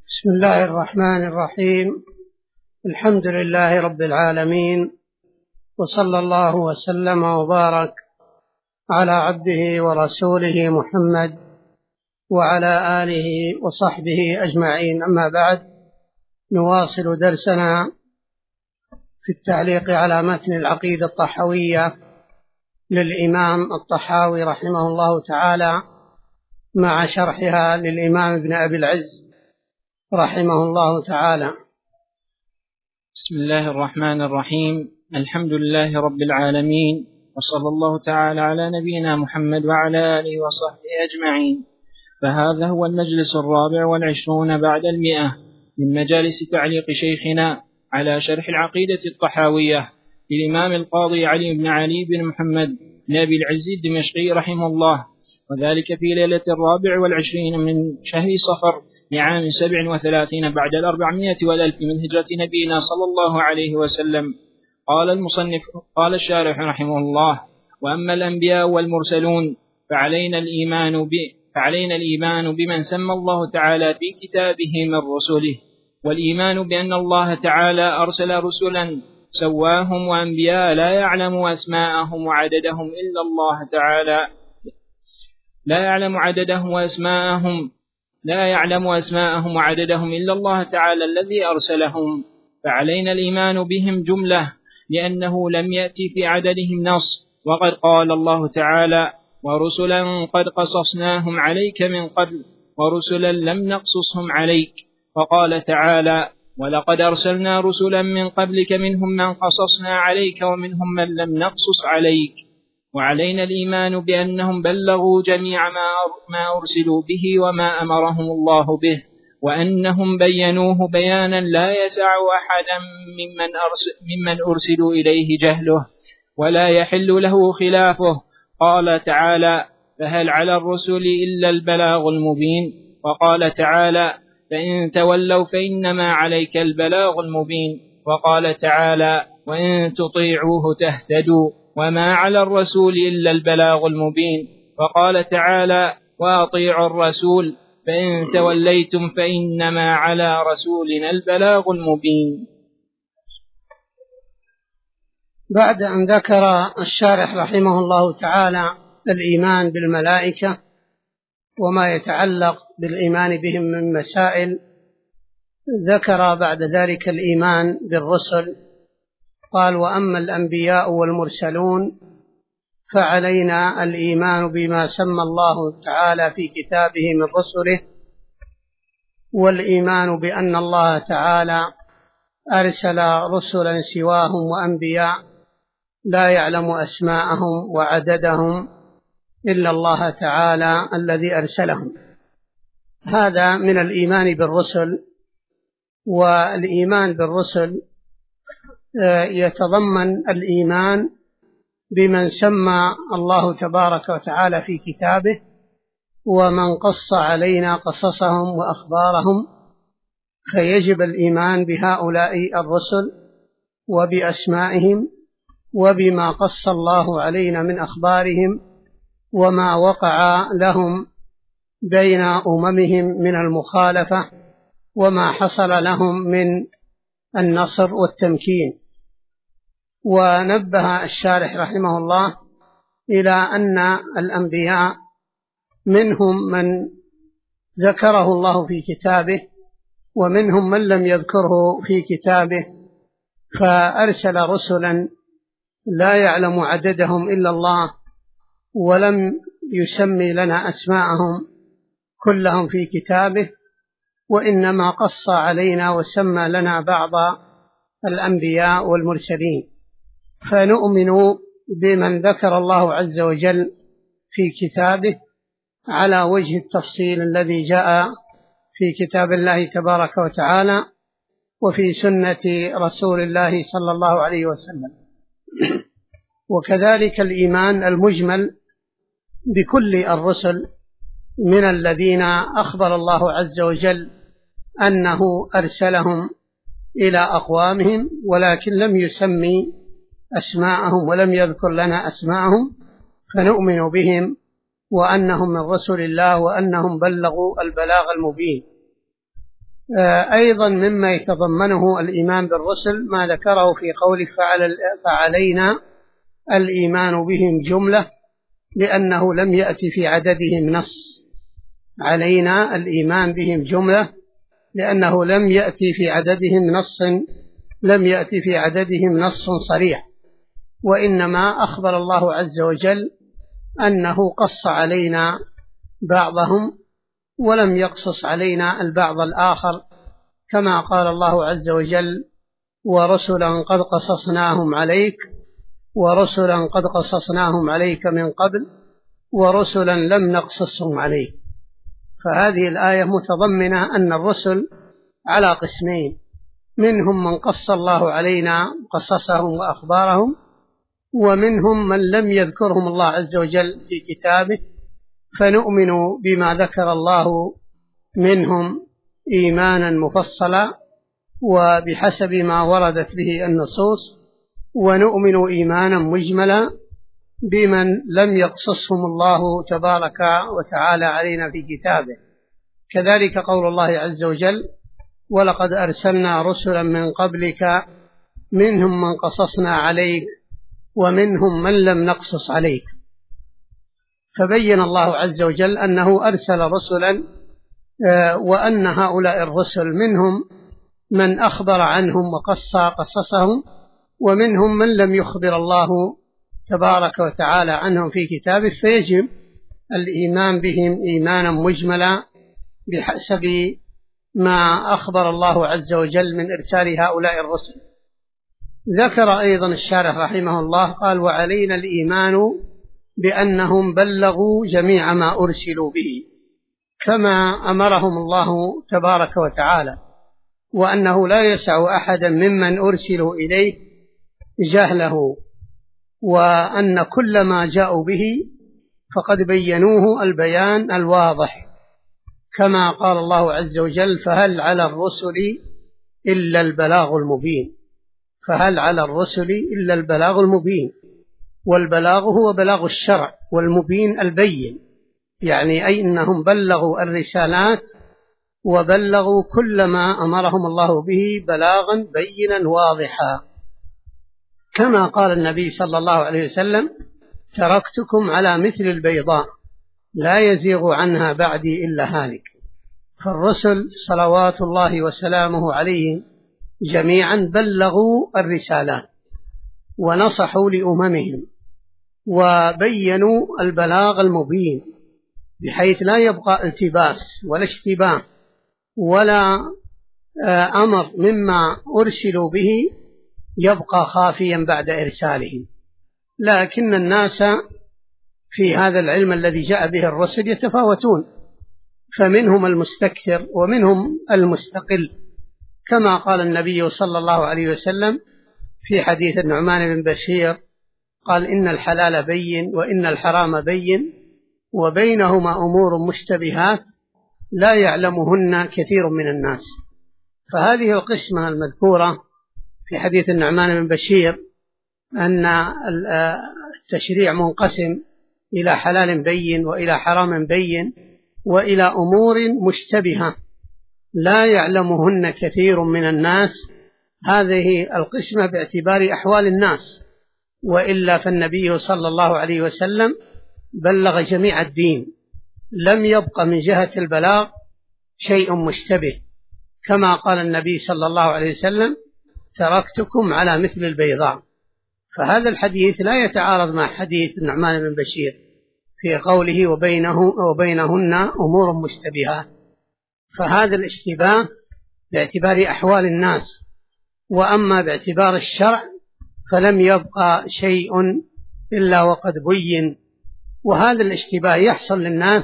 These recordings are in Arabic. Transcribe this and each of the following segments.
بسم الله الرحمن الرحيم. الحمد لله رب العالمين، وصلى الله وسلم وبارك على عبده ورسوله محمد وعلى آله وصحبه أجمعين. أما بعد، نواصل درسنا في التعليق على متن العقيدة الطحاوية للإمام الطحاوي رحمه الله تعالى، مع شرحها للإمام ابن أبي العز رحمه الله تعالى. بسم الله الرحمن الرحيم. الحمد لله رب العالمين، وصلى الله تعالى على نبينا محمد وعلى آله وصحبه أجمعين. فهذا هو المجلس 24 بعد 100 من مجالس تعليق شيخنا على شرح العقيدة الطحاوية للإمام القاضي علي بن علي بن محمد بن أبي العز الدمشقي رحمه الله، وذلك في ليلة 24 من شهر صفر لعام 37 بعد 400 والألف من هجرة نبينا صلى الله عليه وسلم. قال المصنف قال الشارح رحمه الله: وأما الأنبياء والمرسلون فعلينا الإيمان بمن سمى الله تعالى في كتابه من رسله، والإيمان بأن الله تعالى أرسل رسلا سواهم وأنبياء لا يعلم أسماءهم وعددهم إلا الله تعالى، لا يعلم أسماءهم وعددهم إلا الله تعالى الذي أرسلهم. فعلينا الإيمان بهم جملة، لأنه لم يأتي في عددهم نص، وقد قال الله تعالى: ورسلا قد قصصناهم عليك من قبل ورسلا لم نقصصهم عليك. وقال تعالى: ولقد أرسلنا رسلا من قبلك منهم من قصصنا عليك ومنهم من لم نقصص عليك. وعلينا الإيمان بأنهم بلغوا جميع ما أرسلوا به وما أمرهم الله به، وأنهم بينوه بيانا لا يسع أحدا ممن أرسلوا إليه جهله ولا يحل له خلافه. قال تعالى: فهل على الرسل إلا البلاغ المبين. وقال تعالى: فإن تولوا فإنما عليك البلاغ المبين. وقال تعالى: وإن تطيعوه تهتدوا وما على الرسول إلا البلاغ المبين. وقال تعالى: وأطيعوا الرسول فإن توليتم فإنما على رسولنا البلاغ المبين. بعد أن ذكر الشارح رحمه الله تعالى الإيمان بالملائكة وما يتعلق بالإيمان بهم من مسائل، ذكر بعد ذلك الإيمان بالرسل. قال: وأما الأنبياء والمرسلون فعلينا الإيمان بما سمى الله تعالى في كتابه من رسله، والإيمان بأن الله تعالى أرسل رسلا سواهم وأنبياء لا يعلم أسماءهم وعددهم إلا الله تعالى الذي أرسلهم. هذا من الإيمان بالرسل. والإيمان بالرسل يتضمن الإيمان بمن سمى الله تبارك وتعالى في كتابه، ومن قص علينا قصصهم وأخبارهم، فيجب الإيمان بهؤلاء الرسل وبأسمائهم وبما قص الله علينا من أخبارهم، وما وقع لهم بين أممهم من المخالفة، وما حصل لهم من النصر والتمكين. ونبه الشارح رحمه الله إلى أن الأنبياء منهم من ذكره الله في كتابه، ومنهم من لم يذكره في كتابه، فأرسل رسلا لا يعلم عددهم إلا الله، ولم يسمي لنا أسماءهم كلهم في كتابه، وإنما قص علينا وسمى لنا بعض الأنبياء والمرسلين. فنؤمن بمن ذكر الله عز وجل في كتابه على وجه التفصيل الذي جاء في كتاب الله تبارك وتعالى وفي سنة رسول الله صلى الله عليه وسلم. وكذلك الإيمان المجمل بكل الرسل من الذين أخبر الله عز وجل أنه أرسلهم إلى أقوامهم، ولكن لم يسمي أسماءهم ولم يذكر لنا أسماءهم، فنؤمن بهم وأنهم من رسل الله وأنهم بلغوا البلاغ المبين. أيضا مما يتضمنه الإيمان بالرسل ما ذكره في قوله فعلينا الإيمان بهم جملة لأنه لم يأتي في عددهم نص. علينا الإيمان بهم جملة لأنه لم يأتي في عددهم نص صريح، وإنما أخبر الله عز وجل أنه قص علينا بعضهم ولم يقصص علينا البعض الآخر، كما قال الله عز وجل ورسلا قد قصصناهم عليك من قبل ورسلا لم نقصصهم عليك. فهذه الآية متضمنة أن الرسل على قسمين، منهم من قص الله علينا قصصهم وأخبارهم، ومنهم من لم يذكرهم الله عز وجل في كتابه، فنؤمن بما ذكر الله منهم إيمانا مفصلا وبحسب ما وردت به النصوص، ونؤمن إيمانا مجملا بمن لم يقصصهم الله تبارك وتعالى علينا في كتابه. كذلك قول الله عز وجل ولقد أرسلنا رسلا من قبلك منهم من قصصنا عليك ومنهم من لم نقصص عليك. فبين الله عز وجل أنه أرسل رسلا، وأن هؤلاء الرسل منهم من أخبر عنهم وقص قصصهم، ومنهم من لم يخبر الله تبارك وتعالى عنهم في كتابه، فيجب الإيمان بهم إيمانا مجملا بحسب ما أخبر الله عز وجل من إرسال هؤلاء الرسل. ذكر أيضا الشارح رحمه الله قال وعلينا الإيمان بأنهم بلغوا جميع ما أرسلوا به كما أمرهم الله تبارك وتعالى، وأنه لا يسع أحدا ممن أرسلوا إليه جهله، وأن كل ما جاءوا به فقد بينوه البيان الواضح، كما قال الله عز وجل فهل على الرسل إلا البلاغ المبين. والبلاغ هو بلاغ الشرع، والمبين البين، يعني أي أنهم بلغوا الرسالات وبلغوا كل ما أمرهم الله به بلاغا بينا واضحا، كما قال النبي صلى الله عليه وسلم تركتكم على مثل البيضاء لا يزيغ عنها بعدي إلا هالك. فالرسل صلوات الله وسلامه عليهم جميعا بلغوا الرسالات ونصحوا لأممهم وبينوا البلاغ المبين، بحيث لا يبقى التباس ولا اشتباه ولا أمر مما أرسلوا به يبقى خافيا بعد إرسالهم. لكن الناس في هذا العلم الذي جاء به الرسل يتفاوتون، فمنهم المستكثر ومنهم المستقل، كما قال النبي صلى الله عليه وسلم في حديث النعمان بن بشير قال إن الحلال بين وإن الحرام بين وبينهما أمور مشتبهات لا يعلمهن كثير من الناس. فهذه القسمة المذكورة في حديث النعمان بن بشير أن التشريع منقسم إلى حلال بين وإلى حرام بين وإلى أمور مشتبهة لا يعلمهن كثير من الناس. هذه القسمة باعتبار أحوال الناس، وإلا فالنبي صلى الله عليه وسلم بلغ جميع الدين، لم يبق من جهة البلاغ شيء مشتبه، كما قال النبي صلى الله عليه وسلم تركتكم على مثل البيضاء. فهذا الحديث لا يتعارض مع حديث النعمان بن بشير في قوله وبينهن أمور مشتبهات. فهذا الاشتباه باعتبار أحوال الناس، وأما باعتبار الشرع فلم يبقى شيء إلا وقد بين. وهذا الاشتباه يحصل للناس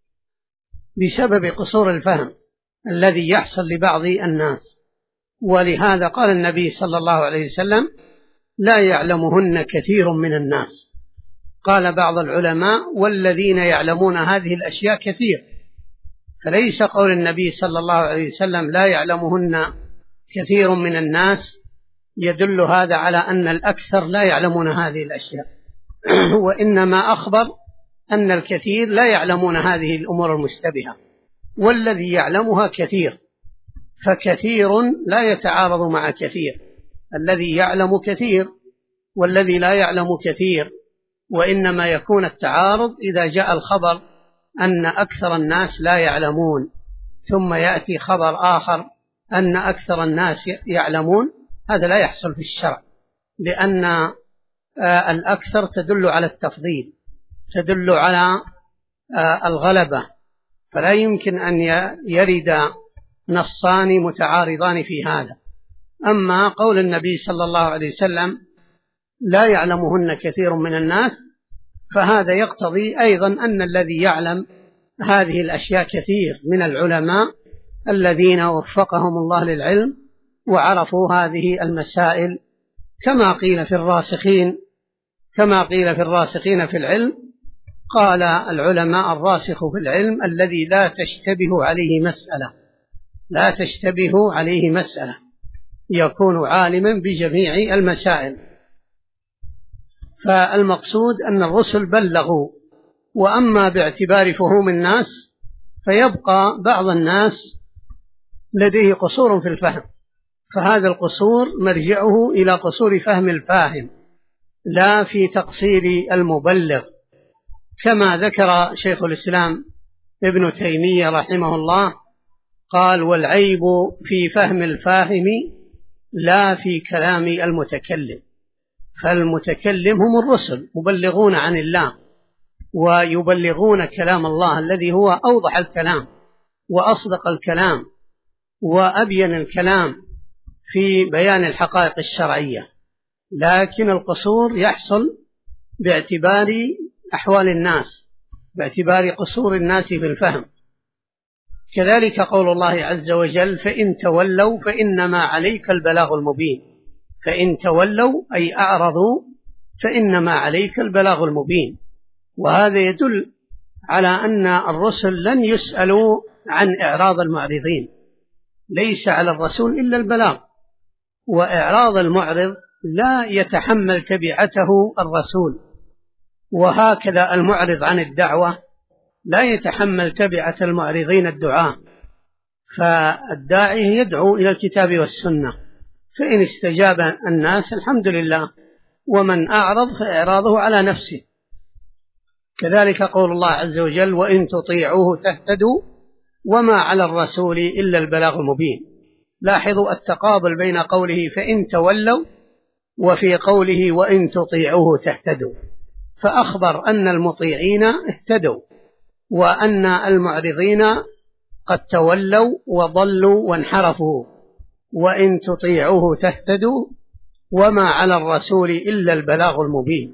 بسبب قصور الفهم الذي يحصل لبعض الناس، ولهذا قال النبي صلى الله عليه وسلم لا يعلمهن كثير من الناس. قال بعض العلماء والذين يعلمون هذه الأشياء كثير، فليس قول النبي صلى الله عليه وسلم لا يعلمهن كثير من الناس يدل هذا على أن الأكثر لا يعلمون هذه الأشياء، وإنما أخبر أن الكثير لا يعلمون هذه الأمور المشتبهة، والذي يعلمها كثير. فكثير لا يتعارض مع كثير، الذي يعلم كثير والذي لا يعلم كثير، وإنما يكون التعارض إذا جاء الخبر أن أكثر الناس لا يعلمون ثم يأتي خبر آخر أن أكثر الناس يعلمون، هذا لا يحصل في الشرع، لأن الأكثر تدل على التفضيل، تدل على الغلبة، فلا يمكن أن يرد نصان متعارضان في هذا. أما قول النبي صلى الله عليه وسلم لا يعلمهن كثير من الناس، فهذا يقتضي أيضا أن الذي يعلم هذه الأشياء كثير من العلماء الذين وفقهم الله للعلم وعرفوا هذه المسائل، كما قيل في الراسخين في العلم. قال العلماء الراسخ في العلم الذي لا تشتبه عليه مسألة يكون عالما بجميع المسائل. فالمقصود أن الرسل بلغوا، وأما باعتبار فهوم الناس فيبقى بعض الناس لديه قصور في الفهم، فهذا القصور مرجعه إلى قصور فهم الفاهم لا في تقصير المبلغ، كما ذكر شيخ الإسلام ابن تيمية رحمه الله قال: والعيب في فهم الفاهم لا في كلام المتكلم. فالمتكلم هم الرسل مبلغون عن الله، ويبلغون كلام الله الذي هو أوضح الكلام وأصدق الكلام وأبين الكلام في بيان الحقائق الشرعية، لكن القصور يحصل باعتبار أحوال الناس، باعتبار قصور الناس في الفهم. كذلك قول الله عز وجل: فإن تولوا فإنما عليك البلاغ المبين. فإن تولوا أي أعرضوا فإنما عليك البلاغ المبين، وهذا يدل على أن الرسل لن يسألوا عن إعراض المعرضين، ليس على الرسول إلا البلاغ، وإعراض المعرض لا يتحمل تبعته الرسول، وهكذا المعرض عن الدعوة لا يتحمل تبعة المعرضين الدعاء. فالداعي يدعو إلى الكتاب والسنة، فإن استجاب الناس الحمد لله، ومن أعرض فإعراضه على نفسه. كذلك قول الله عز وجل: وإن تطيعوه تهتدوا وما على الرسول إلا البلاغ المبين. لاحظوا التقابل بين قوله فإن تولوا وفي قوله وإن تطيعوه تهتدوا، فأخبر أن المطيعين اهتدوا وأن المعرضين قد تولوا وضلوا وانحرفوا. وإن تطيعوه تهتدوا وما على الرسول إلا البلاغ المبين،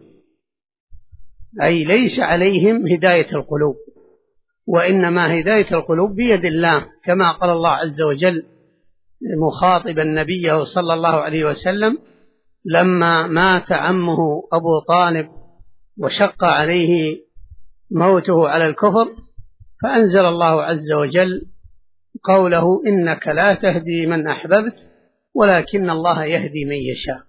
أي ليس عليهم هداية القلوب، وإنما هداية القلوب بيد الله، كما قال الله عز وجل مخاطبا نبيه صلى الله عليه وسلم لما مات عمه أبو طالب وشق عليه موته على الكفر، فأنزل الله عز وجل قوله: إنك لا تهدي من أحببت ولكن الله يهدي من يشاء.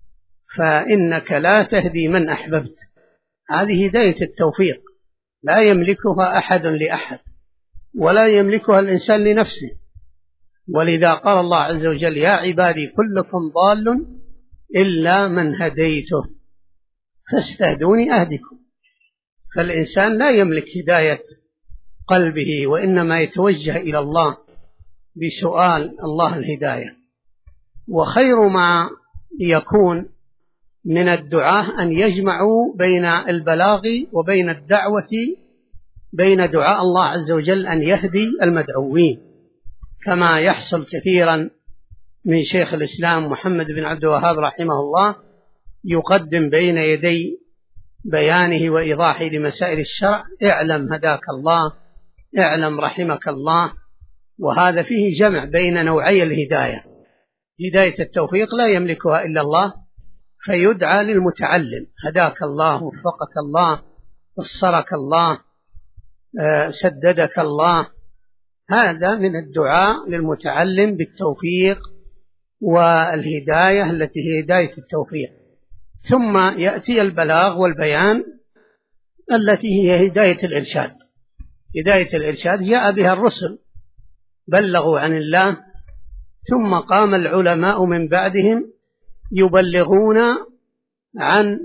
فإنك لا تهدي من أحببت، هذه هداية التوفيق لا يملكها أحد لأحد، ولا يملكها الإنسان لنفسه. ولذا قال الله عز وجل: يا عبادي كلكم ضال إلا من هديته فاستهدوني أهدكم. فالإنسان لا يملك هداية قلبه، وإنما يتوجه إلى الله بسؤال الله الهداية. وخير ما يكون من الدعاة أن يجمعوا بين البلاغ وبين الدعوة، بين دعاء الله عز وجل أن يهدي المدعوين، كما يحصل كثيرا من شيخ الإسلام محمد بن عبد الوهاب رحمه الله، يقدم بين يدي بيانه وإيضاحه لمسائل الشرع: اعلم هداك الله، اعلم رحمك الله. وهذا فيه جمع بين نوعي الهداية، هداية التوفيق لا يملكها إلا الله، فيدعى للمتعلم: هداك الله، وفقك الله، بصرك الله، سددك الله. هذا من الدعاء للمتعلم بالتوفيق والهداية التي هي هداية التوفيق. ثم يأتي البلاغ والبيان التي هي هداية الإرشاد. هداية الإرشاد جاء بها الرسل، بلغوا عن الله ثم قام العلماء من بعدهم يبلغون عن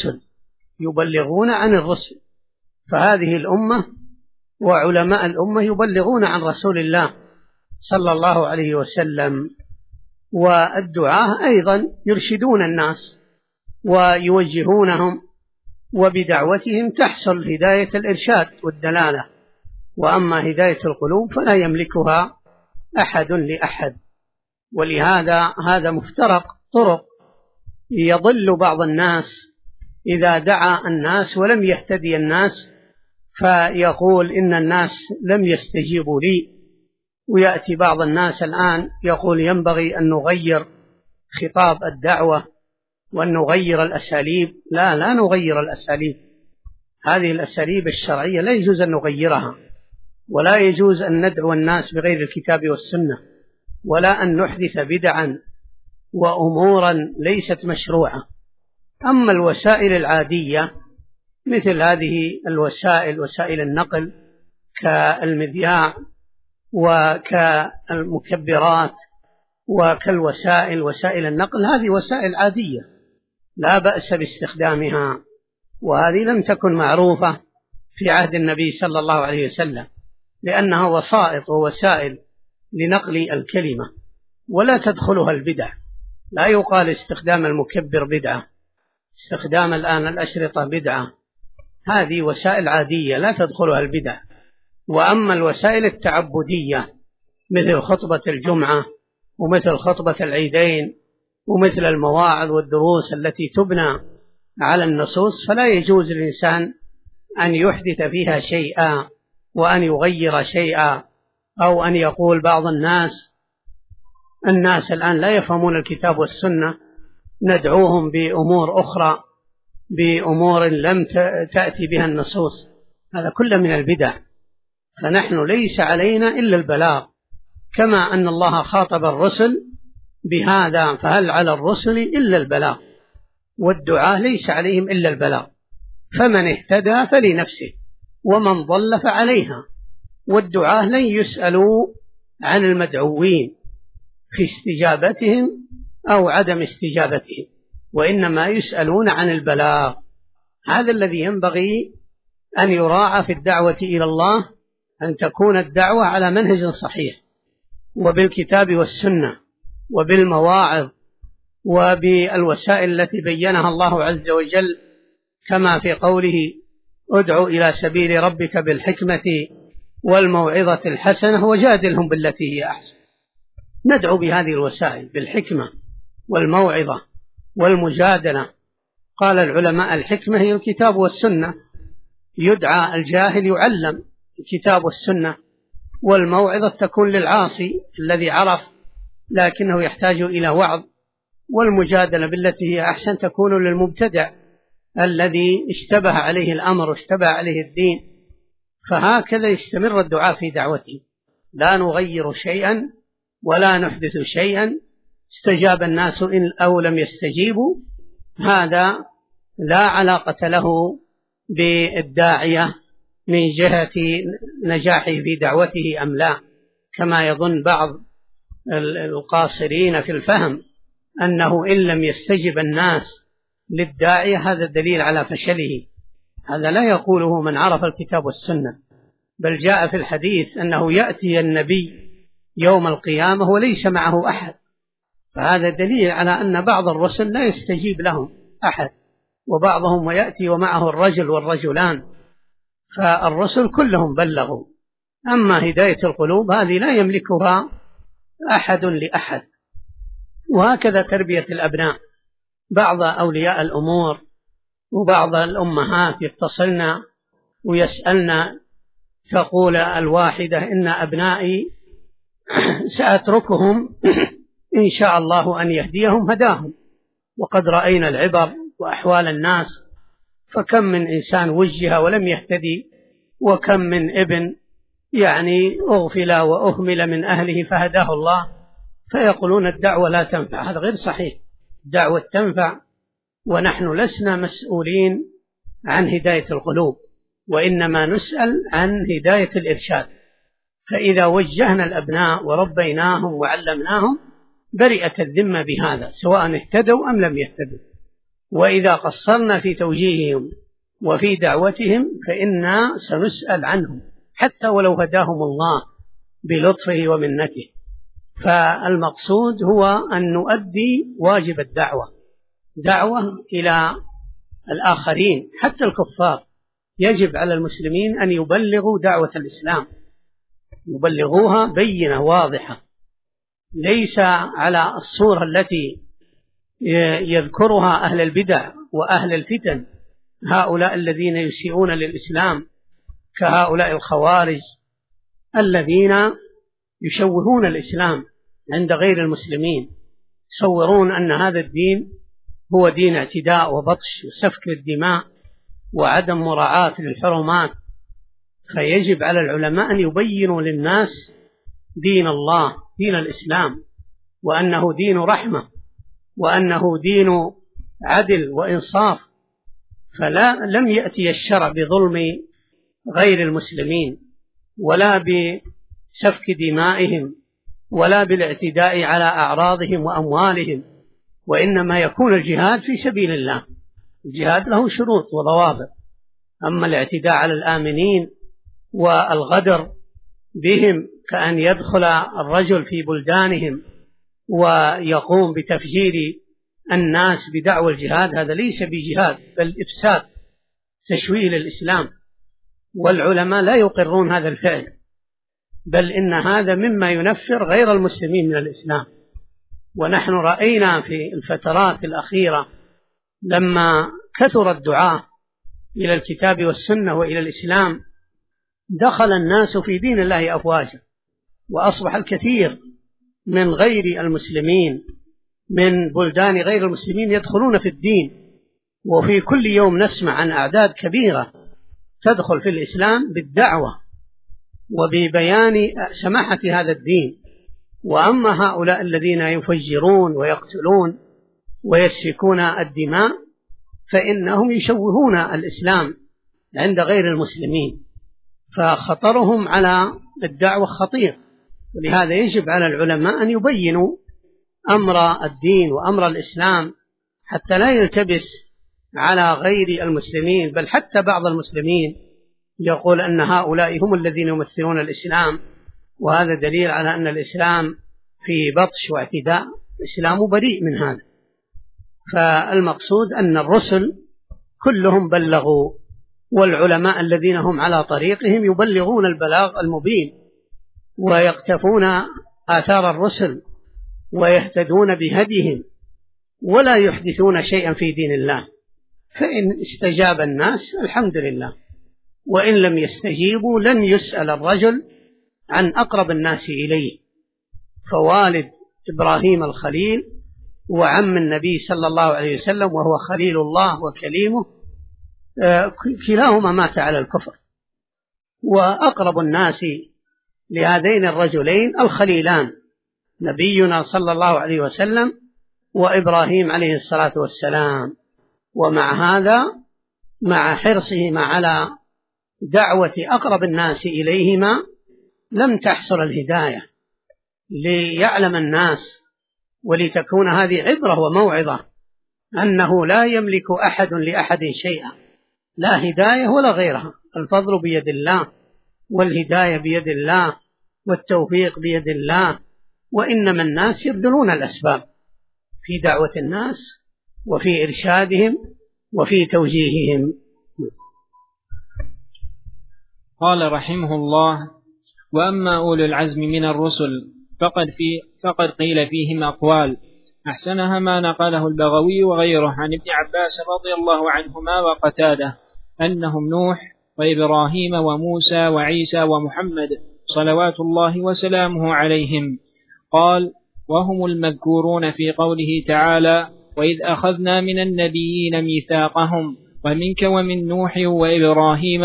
الرسل، فهذه الأمة وعلماء الأمة يبلغون عن رسول الله صلى الله عليه وسلم، والدعاة أيضا يرشدون الناس ويوجهونهم، وبدعوتهم تحصل هداية الإرشاد والدلالة. وأما هداية القلوب فلا يملكها أحد لأحد، ولهذا هذا مفترق طرق. يضل بعض الناس إذا دعا الناس ولم يهتدي الناس فيقول إن الناس لم يستجيبوا لي، ويأتي بعض الناس الآن يقول ينبغي أن نغير خطاب الدعوة وأن نغير الأساليب. لا نغير الأساليب، هذه الأساليب الشرعية لا يجوز أن نغيرها، ولا يجوز أن ندعو الناس بغير الكتاب والسنة، ولا أن نحدث بدعا وأمورا ليست مشروعة. أما الوسائل العادية مثل هذه الوسائل، وسائل النقل كالمذياع وكالمكبرات وسائل النقل، هذه وسائل عادية لا بأس باستخدامها، وهذه لم تكن معروفة في عهد النبي صلى الله عليه وسلم، لأنها وسائط ووسائل لنقل الكلمة ولا تدخلها البدع. لا يقال استخدام المكبر بدعة، استخدام الآن الأشرطة بدعة، هذه وسائل عادية لا تدخلها البدع. وأما الوسائل التعبدية مثل خطبة الجمعة ومثل خطبة العيدين ومثل المواعظ والدروس التي تبنى على النصوص، فلا يجوز للإنسان أن يحدث فيها شيئا وأن يغير شيئا، أو أن يقول بعض الناس الآن لا يفهمون الكتاب والسنة، ندعوهم بأمور أخرى، بأمور لم تأتي بها النصوص، هذا كله من البدع. فنحن ليس علينا إلا البلاغ، كما أن الله خاطب الرسل بهذا، فهل على الرسل إلا البلاغ، والدعاة ليس عليهم إلا البلاغ، فمن اهتدى فلنفسه ومن ضل فعليها. والدعاة لن يسألوا عن المدعوين في استجابتهم أو عدم استجابتهم، وإنما يسألون عن البلاغ. هذا الذي ينبغي أن يراعى في الدعوة إلى الله، أن تكون الدعوة على منهج صحيح، وبالكتاب والسنة، وبالمواعظ، وبالوسائل التي بينها الله عز وجل، كما في قوله ادع إلى سبيل ربك بالحكمة والموعظة الحسنة وجادلهم بالتي هي أحسن. ندعو بهذه الوسائل بالحكمة والموعظة والمجادلة. قال العلماء الحكمة هي الكتاب والسنة، يدعى الجاهل يعلم الكتاب والسنة، والموعظة تكون للعاصي الذي عرف لكنه يحتاج إلى وعظ، والمجادلة بالتي هي أحسن تكون للمبتدع الذي اشتبه عليه الأمر واشتبه عليه الدين. فهكذا يستمر الدعاء في دعوته، لا نغير شيئا ولا نحدث شيئا. استجاب الناس إن أو لم يستجيبوا، هذا لا علاقة له بالداعية من جهة نجاحه في دعوته أم لا، كما يظن بعض القاصرين في الفهم أنه إن لم يستجب الناس للداعية هذا دليل على فشله. هذا لا يقوله من عرف الكتاب والسنة، بل جاء في الحديث أنه يأتي النبي يوم القيامة وليس معه أحد، فهذا دليل على أن بعض الرسل لا يستجيب لهم أحد، وبعضهم ويأتي ومعه الرجل والرجلان، فالرسل كلهم بلغوا. أما هداية القلوب هذه لا يملكها أحد لأحد. وهكذا تربية الأبناء، بعض أولياء الأمور وبعض الأمهات يتصلن ويسألن، تقول الواحدة إن أبنائي سأتركهم إن شاء الله أن يهديهم هداهم، وقد رأينا العبر وأحوال الناس، فكم من إنسان وجه ولم يهتدي، وكم من ابن يعني أغفل وأهمل من أهله فهداه الله، فيقولون الدعوة لا تنفع. هذا غير صحيح، الدعوة تنفع، ونحن لسنا مسؤولين عن هداية القلوب، وإنما نسأل عن هداية الإرشاد. فإذا وجهنا الأبناء وربيناهم وعلمناهم برئت الذمة بهذا سواء اهتدوا أم لم يهتدوا. وإذا قصرنا في توجيههم وفي دعوتهم فإنا سنسأل عنهم حتى ولو هداهم الله بلطفه ومنته. فالمقصود هو أن نؤدي واجب الدعوة، دعوة إلى الآخرين حتى الكفار. يجب على المسلمين أن يبلغوا دعوة الإسلام، يبلغوها بينة واضحة، ليس على الصورة التي يذكرها أهل البدع وأهل الفتن، هؤلاء الذين يسيئون للإسلام كهؤلاء الخوارج الذين يشوهون الإسلام عند غير المسلمين، يصورون أن هذا الدين هو دين اعتداء وبطش وسفك الدماء وعدم مراعاة للحرمات. فيجب على العلماء أن يبينوا للناس دين الله، دين الإسلام، وأنه دين رحمة، وأنه دين عدل وإنصاف. لم يأتي الشرع بظلم غير المسلمين ولا بسفك دمائهم ولا بالاعتداء على أعراضهم وأموالهم، وإنما يكون الجهاد في سبيل الله. الجهاد له شروط وضوابط، أما الاعتداء على الآمنين والغدر بهم كأن يدخل الرجل في بلدانهم ويقوم بتفجير الناس بدعوى الجهاد، هذا ليس بجهاد بل إفساد تشويه للإسلام، والعلماء لا يقرون هذا الفعل، بل إن هذا مما ينفر غير المسلمين من الإسلام. ونحن رأينا في الفترات الأخيرة لما كثر الدعاة إلى الكتاب والسنة وإلى الإسلام دخل الناس في دين الله أفواجا، وأصبح الكثير من غير المسلمين من بلدان غير المسلمين يدخلون في الدين، وفي كل يوم نسمع عن أعداد كبيرة تدخل في الإسلام بالدعوة وببيان سماحة هذا الدين. وأما هؤلاء الذين يفجرون ويقتلون ويسفكون الدماء فإنهم يشوهون الإسلام عند غير المسلمين، فخطرهم على الدعوة خطير. ولهذا يجب على العلماء أن يبينوا أمر الدين وأمر الإسلام حتى لا يلتبس على غير المسلمين، بل حتى بعض المسلمين يقول أن هؤلاء هم الذين يمثلون الإسلام، وهذا دليل على أن الإسلام في بطش واعتداء، الإسلام بريء من هذا. فالمقصود أن الرسل كلهم بلغوا، والعلماء الذين هم على طريقهم يبلغون البلاغ المبين ويقتفون آثار الرسل ويهتدون بهديهم ولا يحدثون شيئا في دين الله. فإن استجاب الناس الحمد لله، وإن لم يستجيبوا لن يسأل الرجل عن أقرب الناس إليه. فوالد إبراهيم الخليل وعم النبي صلى الله عليه وسلم وهو خليل الله وكليمه كلاهما مات على الكفر، وأقرب الناس لهذين الرجلين الخليلان نبينا صلى الله عليه وسلم وإبراهيم عليه الصلاة والسلام. ومع هذا مع حرصهما على دعوة أقرب الناس إليهما لم تحصل الهداية، ليعلم الناس ولتكون هذه عبرة وموعظة أنه لا يملك أحد لأحد شيئا، لا هداية ولا غيرها، الفضل بيد الله والهداية بيد الله والتوفيق بيد الله، وإنما الناس يبذلون الأسباب في دعوة الناس وفي إرشادهم وفي توجيههم. قال رحمه الله: وأما أولو العزم من الرسل فقد قيل فيهم أقوال أحسنها ما نقله البغوي وغيره عن ابن عباس رضي الله عنهما وقتاده أنهم نوح وإبراهيم وموسى وعيسى ومحمد صلوات الله وسلامه عليهم. قال: وهم المذكورون في قوله تعالى: وإذ أخذنا من النبيين ميثاقهم ومنك ومن نوح وإبراهيم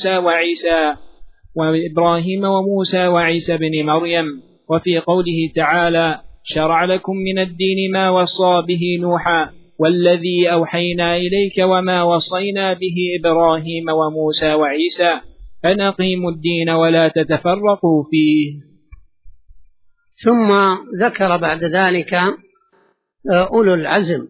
وموسى وعيسى بن مريم. وفي قوله تعالى: شرع لكم من الدين ما وصى به نوحا والذي أوحينا إليك وما وصينا به إبراهيم وموسى وعيسى أن أقيموا الدين ولا تتفرقوا فيه. ثم ذكر بعد ذلك أولو العزم،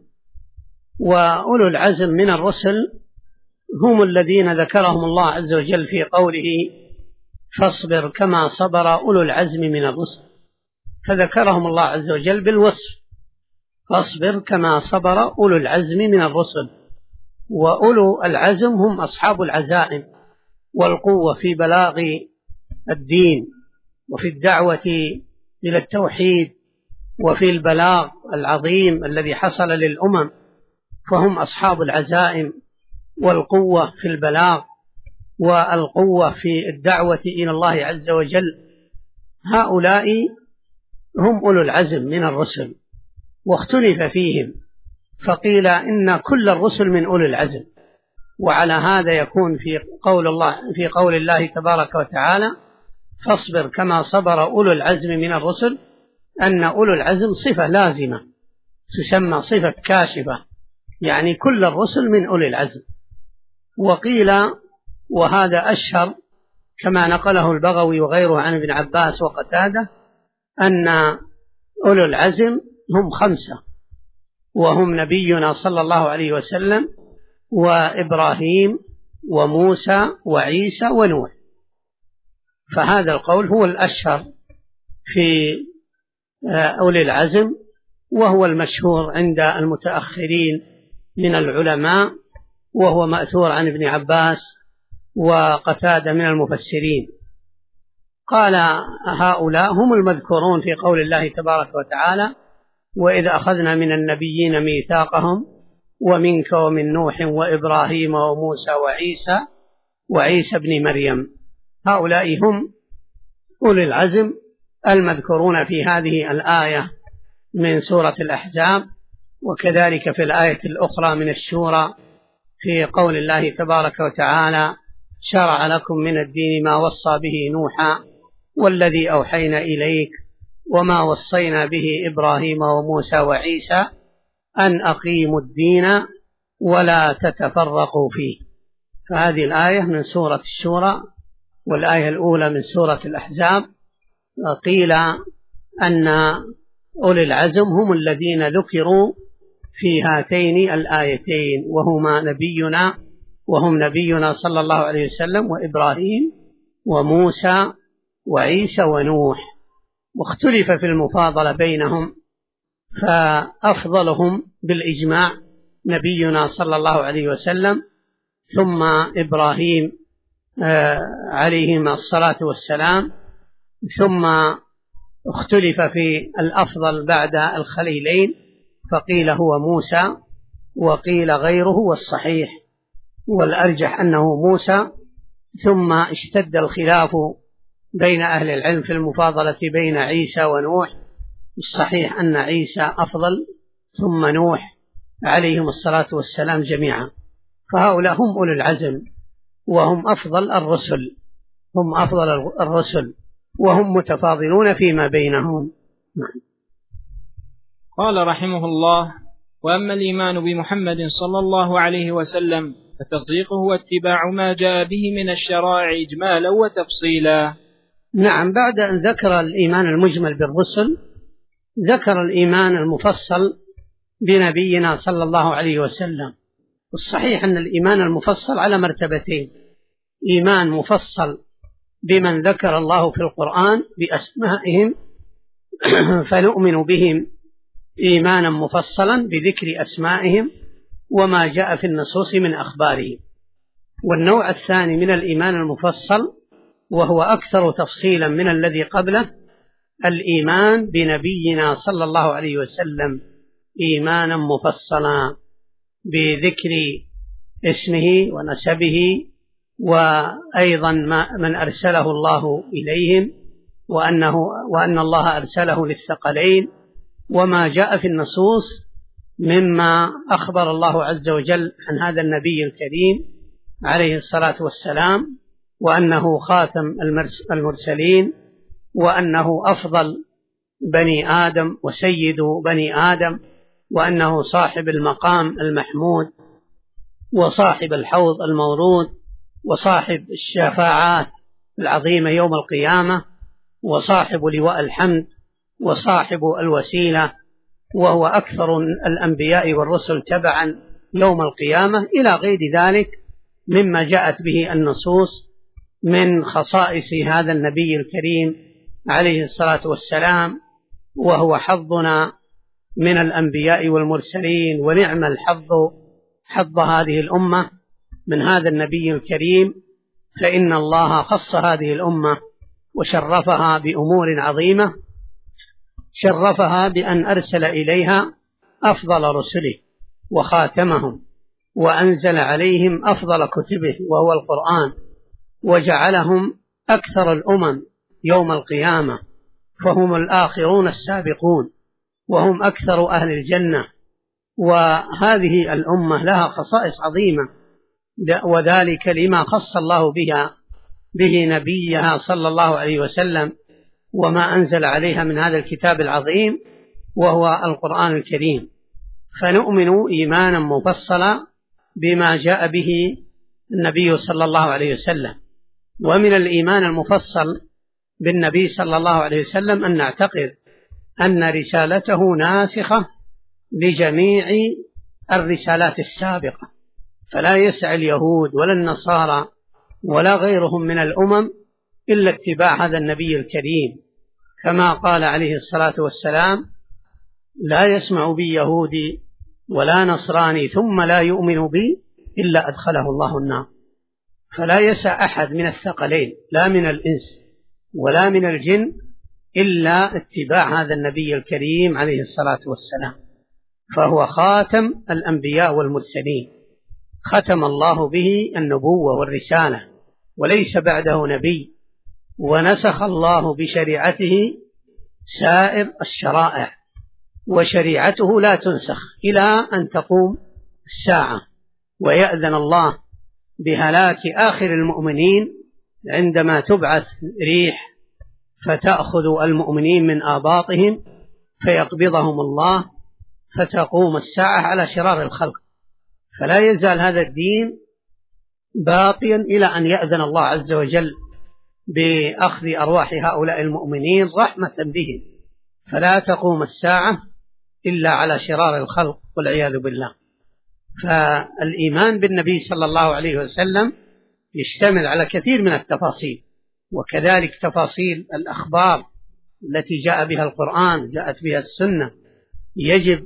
وأولو العزم من الرسل هم الذين ذكرهم الله عز وجل في قوله فاصبر كما صبر أولو العزم من الرسل، فذكرهم الله عز وجل بالوصف، فاصبر كما صبر أولو العزم من الرسل. وأولو العزم هم أصحاب العزائم والقوة في بلاغ الدين وفي الدعوة إلى التوحيد وفي البلاغ العظيم الذي حصل للأمم، فهم أصحاب العزائم والقوة في البلاغ والقوة في الدعوة إلى الله عز وجل. هؤلاء هم أولو العزم من الرسل، واختلف فيهم، فقيل إن كل الرسل من أولي العزم، وعلى هذا يكون في قول الله تبارك وتعالى فاصبر كما صبر أولو العزم من الرسل، أن أولو العزم صفة لازمة تسمى صفة كاشفة، يعني كل الرسل من أولي العزم. وقيل وهذا أشهر كما نقله البغوي وغيره عن ابن عباس وقتادة أن أولو العزم هم 5، وهم نبينا صلى الله عليه وسلم وإبراهيم وموسى وعيسى ونوح، فهذا القول هو الأشهر في أولي العزم، وهو المشهور عند المتأخرين من العلماء، وهو مأثور عن ابن عباس وقتادة من المفسرين. قال هؤلاء هم المذكورون في قول الله تبارك وتعالى وإذ أخذنا من النبيين ميثاقهم ومنك ومن نوح وإبراهيم وموسى وعيسى ابن مريم. هؤلاء هم أولي العزم المذكورون في هذه الآية من سورة الأحزاب، وكذلك في الآية الأخرى من الشورى في قول الله تبارك وتعالى شرع لكم من الدين ما وصى به نوحا والذي أوحينا إليك وما وصينا به إبراهيم وموسى وعيسى أن أقيموا الدين ولا تتفرقوا فيه. فهذه الآية من سورة الشورى، والآية الأولى من سورة الأحزاب. قيل أن أولي العزم هم الذين ذكروا في هاتين الآيتين، وهم نبينا صلى الله عليه وسلم وإبراهيم وموسى وعيسى ونوح، واختلف في المفاضلة بينهم، فأفضلهم بالإجماع نبينا صلى الله عليه وسلم ثم إبراهيم عليهما الصلاة والسلام، ثم اختلف في الأفضل بعد الخليلين، فقيل هو موسى وقيل غيره، والصحيح والأرجح أنه موسى. ثم اشتد الخلاف بين أهل العلم في المفاضلة بين عيسى ونوح، الصحيح أن عيسى أفضل ثم نوح عليهم الصلاة والسلام جميعا. فهؤلاء هم أولو العزم وهم أفضل الرسل وهم متفاضلون فيما بينهم. قال رحمه الله: وأما الإيمان بمحمد صلى الله عليه وسلم فتصديقه واتباع ما جاء به من الشرائع إجمالا وتفصيلا. نعم، بعد أن ذكر الإيمان المجمل بالرسل ذكر الإيمان المفصل بنبينا صلى الله عليه وسلم. والصحيح أن الإيمان المفصل على مرتبتين: إيمان مفصل بمن ذكر الله في القرآن بأسمائهم فنؤمن بهم إيمانا مفصلا بذكر أسمائهم وما جاء في النصوص من أخبارهم. والنوع الثاني من الإيمان المفصل وهو أكثر تفصيلا من الذي قبله الإيمان بنبينا صلى الله عليه وسلم إيمانا مفصلا بذكر اسمه ونسبه، وأيضا من أرسله الله إليهم، وأن الله أرسله للثقلين، وما جاء في النصوص مما أخبر الله عز وجل عن هذا النبي الكريم عليه الصلاة والسلام، وأنه خاتم المرسلين، وأنه أفضل بني آدم وسيد بني آدم، وأنه صاحب المقام المحمود وصاحب الحوض المورود وصاحب الشفاعات العظيمة يوم القيامة وصاحب لواء الحمد وصاحب الوسيلة، وهو أكثر الأنبياء والرسل تبعا يوم القيامة، إلى غير ذلك مما جاءت به النصوص من خصائص هذا النبي الكريم عليه الصلاة والسلام، وهو حظنا من الأنبياء والمرسلين، ونعم الحظ حظ هذه الأمة من هذا النبي الكريم، فإن الله خص هذه الأمة وشرفها بأمور عظيمة، شرفها بأن أرسل إليها أفضل رسله وخاتمهم، وأنزل عليهم أفضل كتبه وهو القرآن، وجعلهم أكثر الأمم يوم القيامة، فهم الآخرون السابقون، وهم أكثر أهل الجنة. وهذه الأمة لها خصائص عظيمة، وذلك لما خص الله به نبيها صلى الله عليه وسلم، وما أنزل عليها من هذا الكتاب العظيم وهو القرآن الكريم. فنؤمن إيمانا مفصلا بما جاء به النبي صلى الله عليه وسلم. ومن الإيمان المفصل بالنبي صلى الله عليه وسلم أن نعتقد أن رسالته ناسخة لجميع الرسالات السابقة، فلا يسعى اليهود ولا النصارى ولا غيرهم من الأمم إلا اتباع هذا النبي الكريم، كما قال عليه الصلاة والسلام: لا يسمع بي يهودي ولا نصراني ثم لا يؤمن بي إلا أدخله الله النار. فلا يسع أحد من الثقلين، لا من الإنس ولا من الجن، إلا اتباع هذا النبي الكريم عليه الصلاة والسلام، فهو خاتم الأنبياء والمرسلين، ختم الله به النبوة والرسالة وليس بعده نبي، ونسخ الله بشريعته سائر الشرائع، وشريعته لا تنسخ إلى أن تقوم الساعة، ويأذن الله بهلاك آخر المؤمنين عندما تبعث ريح فتأخذ المؤمنين من آباطهم فيقبضهم الله، فتقوم الساعة على شرار الخلق. فلا يزال هذا الدين باقيا إلى أن يأذن الله عز وجل بأخذ أرواح هؤلاء المؤمنين رحمة بهم، فلا تقوم الساعة إلا على شرار الخلق والعياذ بالله. فالإيمان بالنبي صلى الله عليه وسلم يشتمل على كثير من التفاصيل، وكذلك تفاصيل الأخبار التي جاء بها القرآن، جاءت بها السنة، يجب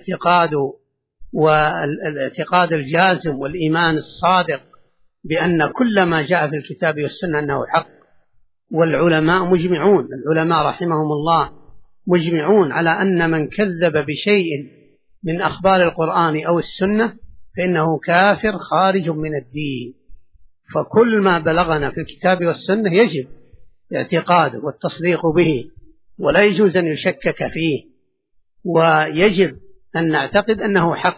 والاعتقاد الجازم والإيمان الصادق بأن كل ما جاء في الكتاب والسنة أنه حق. والعلماء مجمعون، العلماء رحمهم الله مجمعون على أن من كذب بشيء من أخبار القرآن أو السنة فإنه كافر خارج من الدين. فكل ما بلغنا في الكتاب والسنة يجب اعتقاده والتصديق به، ولا يجوز أن يشكك فيه، ويجب أن نعتقد أنه حق.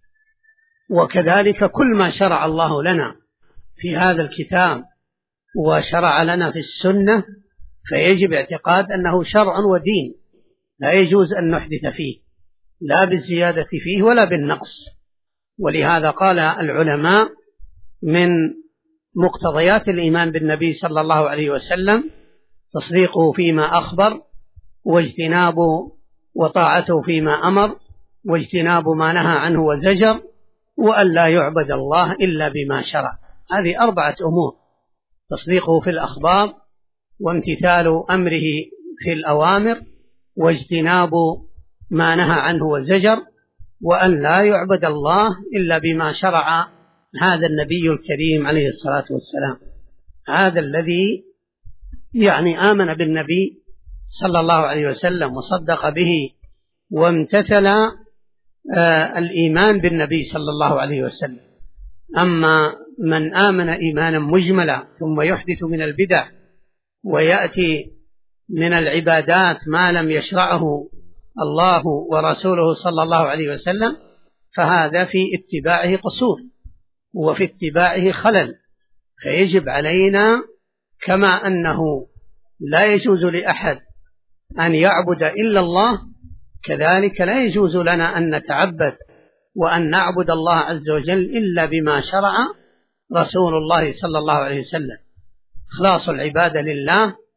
وكذلك كل ما شرع الله لنا في هذا الكتاب وشرع لنا في السنة فيجب اعتقاد أنه شرع ودين، لا يجوز أن نحدث فيه، لا بالزيادة فيه ولا بالنقص. ولهذا قال العلماء من مقتضيات الإيمان بالنبي صلى الله عليه وسلم تصديقه فيما أخبر، واجتنابه وطاعته فيما أمر، واجتناب ما نهى عنه وزجر، وأن لا يعبد الله إلا بما شرع. هذه 4 أمور: تصديقه في الأخبار، وامتثال أمره في الأوامر، واجتناب ما نهى عنه وزجر، وأن لا يعبد الله إلا بما شرع هذا النبي الكريم عليه الصلاة والسلام. هذا الذي آمن بالنبي صلى الله عليه وسلم وصدق به وامتثل الإيمان بالنبي صلى الله عليه وسلم. أما من آمن إيمانا مجملا ثم يحدث من البدع ويأتي من العبادات ما لم يشرعه الله ورسوله صلى الله عليه وسلم، فهذا في اتباعه قصور وفي اتباعه خلل. فيجب علينا كما أنه لا يجوز لأحد أن يعبد إلا الله، كذلك لا يجوز لنا أن نتعبد وأن نعبد الله عز وجل إلا بما شرع رسول الله صلى الله عليه وسلم. إخلاص العبادة لله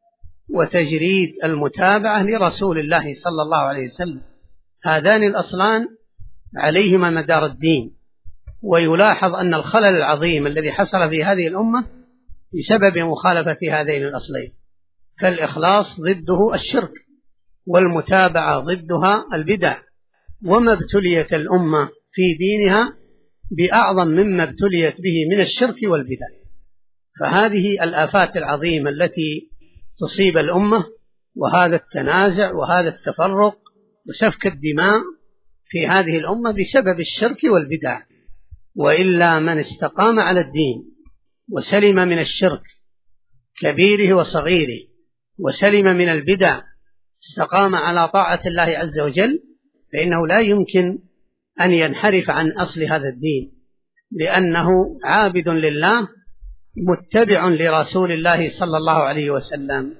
وتجريد المتابعة لرسول الله صلى الله عليه وسلم. هذان الأصلان عليهما مدار الدين. ويلاحظ أن الخلل العظيم الذي حصل في هذه الأمة بسبب مخالفة هذين الأصلين، فالإخلاص ضده الشرك، والمتابعة ضدها البدع. وما ابتليت الأمة في دينها بأعظم مما ابتليت به من الشرك والبدع. فهذه الآفات العظيمة التي تصيب الأمة، وهذا التنازع وهذا التفرق وسفك الدماء في هذه الأمة بسبب الشرك والبدع. وإلا من استقام على الدين وسلم من الشرك كبيره وصغيره، وسلم من البدع، استقام على طاعة الله عز وجل، فإنه لا يمكن أن ينحرف عن أصل هذا الدين، لأنه عابد لله متبع لرسول الله صلى الله عليه وسلم.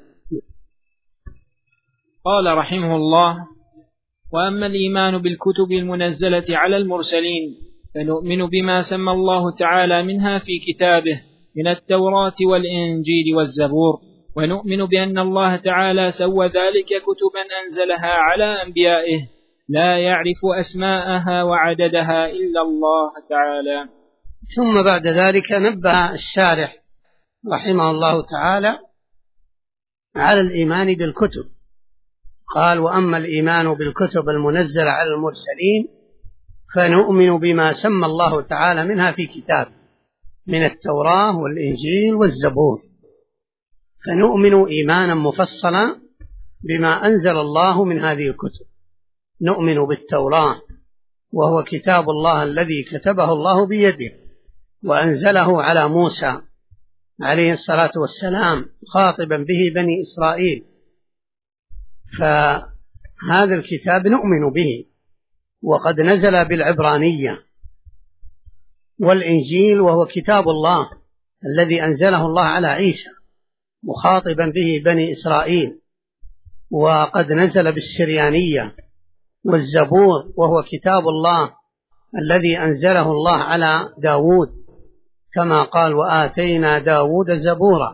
قال رحمه الله: وأما الإيمان بالكتب المنزلة على المرسلين فنؤمن بما سمى الله تعالى منها في كتابه من التوراة والإنجيل والزبور، ونؤمن بأن الله تعالى سوى ذلك كتبا أنزلها على أنبيائه لا يعرف أسماءها وعددها إلا الله تعالى. ثم بعد ذلك نبه الشارح رحمه الله تعالى على الإيمان بالكتب. قال: وأما الإيمان بالكتب المنزلة على المرسلين فنؤمن بما سمى الله تعالى منها في كتابه من التوراة والإنجيل والزبور. فنؤمن إيمانا مفصلا بما أنزل الله من هذه الكتب. نؤمن بالتوراة، وهو كتاب الله الذي كتبه الله بيده وأنزله على موسى عليه الصلاة والسلام خاطبا به بني إسرائيل. فهذا الكتاب نؤمن به، وقد نزل بالعبرانية. والإنجيل وهو كتاب الله الذي أنزله الله على عيسى مخاطبا به بني إسرائيل، وقد نزل بالسريانية. والزبور وهو كتاب الله الذي أنزله الله على داود، كما قال: وآتينا داود زبورا.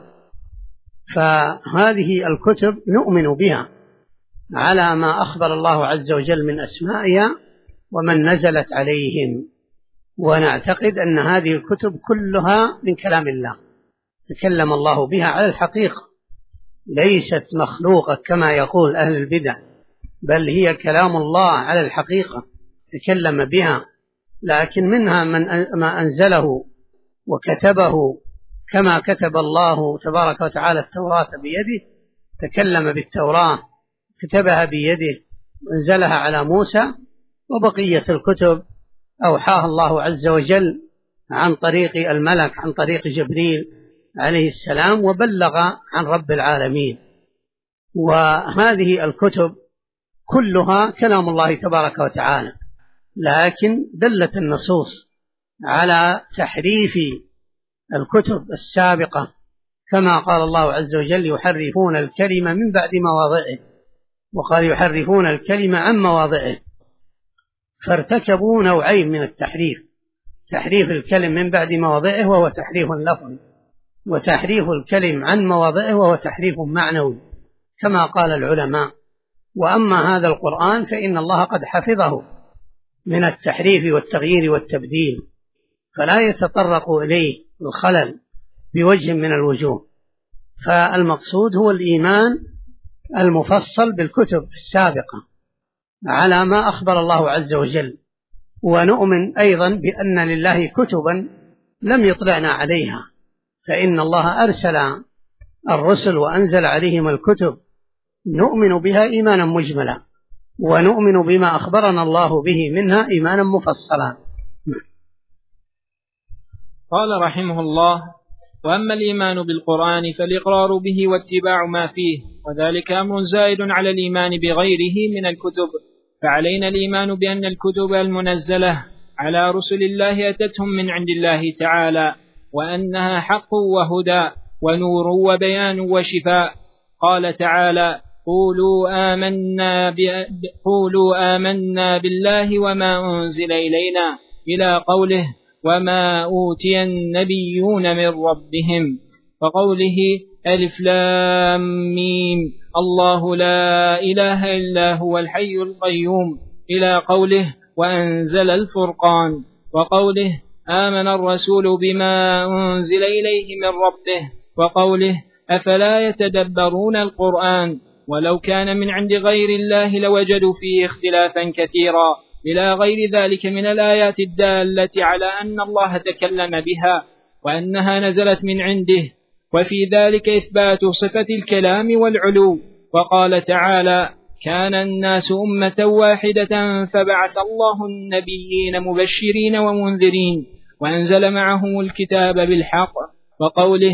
فهذه الكتب نؤمن بها على ما أخبر الله عز وجل من أسمائها ومن نزلت عليهم. ونعتقد أن هذه الكتب كلها من كلام الله، تكلم الله بها على الحقيقة، ليست مخلوقة كما يقول أهل البدع، بل هي كلام الله على الحقيقة تكلم بها. لكن منها ما أنزله وكتبه، كما كتب الله تبارك وتعالى التوراة بيده، تكلم بالتوراة كتبها بيده وانزلها على موسى. وبقية الكتب أوحاها الله عز وجل عن طريق الملك، عن طريق جبريل عليه السلام، وبلغ عن رب العالمين. وهذه الكتب كلها كلام الله تبارك وتعالى، لكن دلت النصوص على تحريف الكتب السابقة، كما قال الله عز وجل: يحرفون الكلمة من بعد مواضعه، وقال: يحرفون الكلمة عن مواضعه. فارتكبوا نوعين من التحريف: تحريف الكلم من بعد مواضعه وهو تحريف لفظي، وتحريف الكلم عن مواضعه وهو تحريف معنوي، كما قال العلماء. وأما هذا القرآن فإن الله قد حفظه من التحريف والتغيير والتبديل، فلا يتطرق إليه الخلل بوجه من الوجوه. فالمقصود هو الإيمان المفصل بالكتب السابقة على ما أخبر الله عز وجل. ونؤمن أيضا بأن لله كتبا لم يطلعنا عليها، فإن الله أرسل الرسل وأنزل عليهم الكتب، نؤمن بها إيمانا مجملا، ونؤمن بما أخبرنا الله به منها إيمانا مفصلا. قال رحمه الله: وأما الإيمان بالقرآن فالإقرار به واتباع ما فيه، وذلك أمر زائد على الإيمان بغيره من الكتب. فعلينا الإيمان بأن الكتب المنزلة على رسل الله أتتهم من عند الله تعالى، وأنها حق وهدى ونور وبيان وشفاء. قال تعالى: قولوا آمنا بالله وما أنزل إلينا، إلى قوله: وما أوتي النبيون من ربهم، وقوله: ألف لام ميم الله لا إله إلا هو الحي القيوم إلى قوله وأنزل الفرقان، وقوله آمن الرسول بما أنزل إليه من ربه، وقوله أفلا يتدبرون القرآن ولو كان من عند غير الله لوجدوا فيه اختلافا كثيرا، إلى غير ذلك من الآيات الدالة على أن الله تكلم بها وأنها نزلت من عنده، وفي ذلك إثبات صفة الكلام والعلو. وقال تعالى كان الناس أمة واحدة فبعث الله النبيين مبشرين ومنذرين وأنزل معهم الكتاب بالحق، وقوله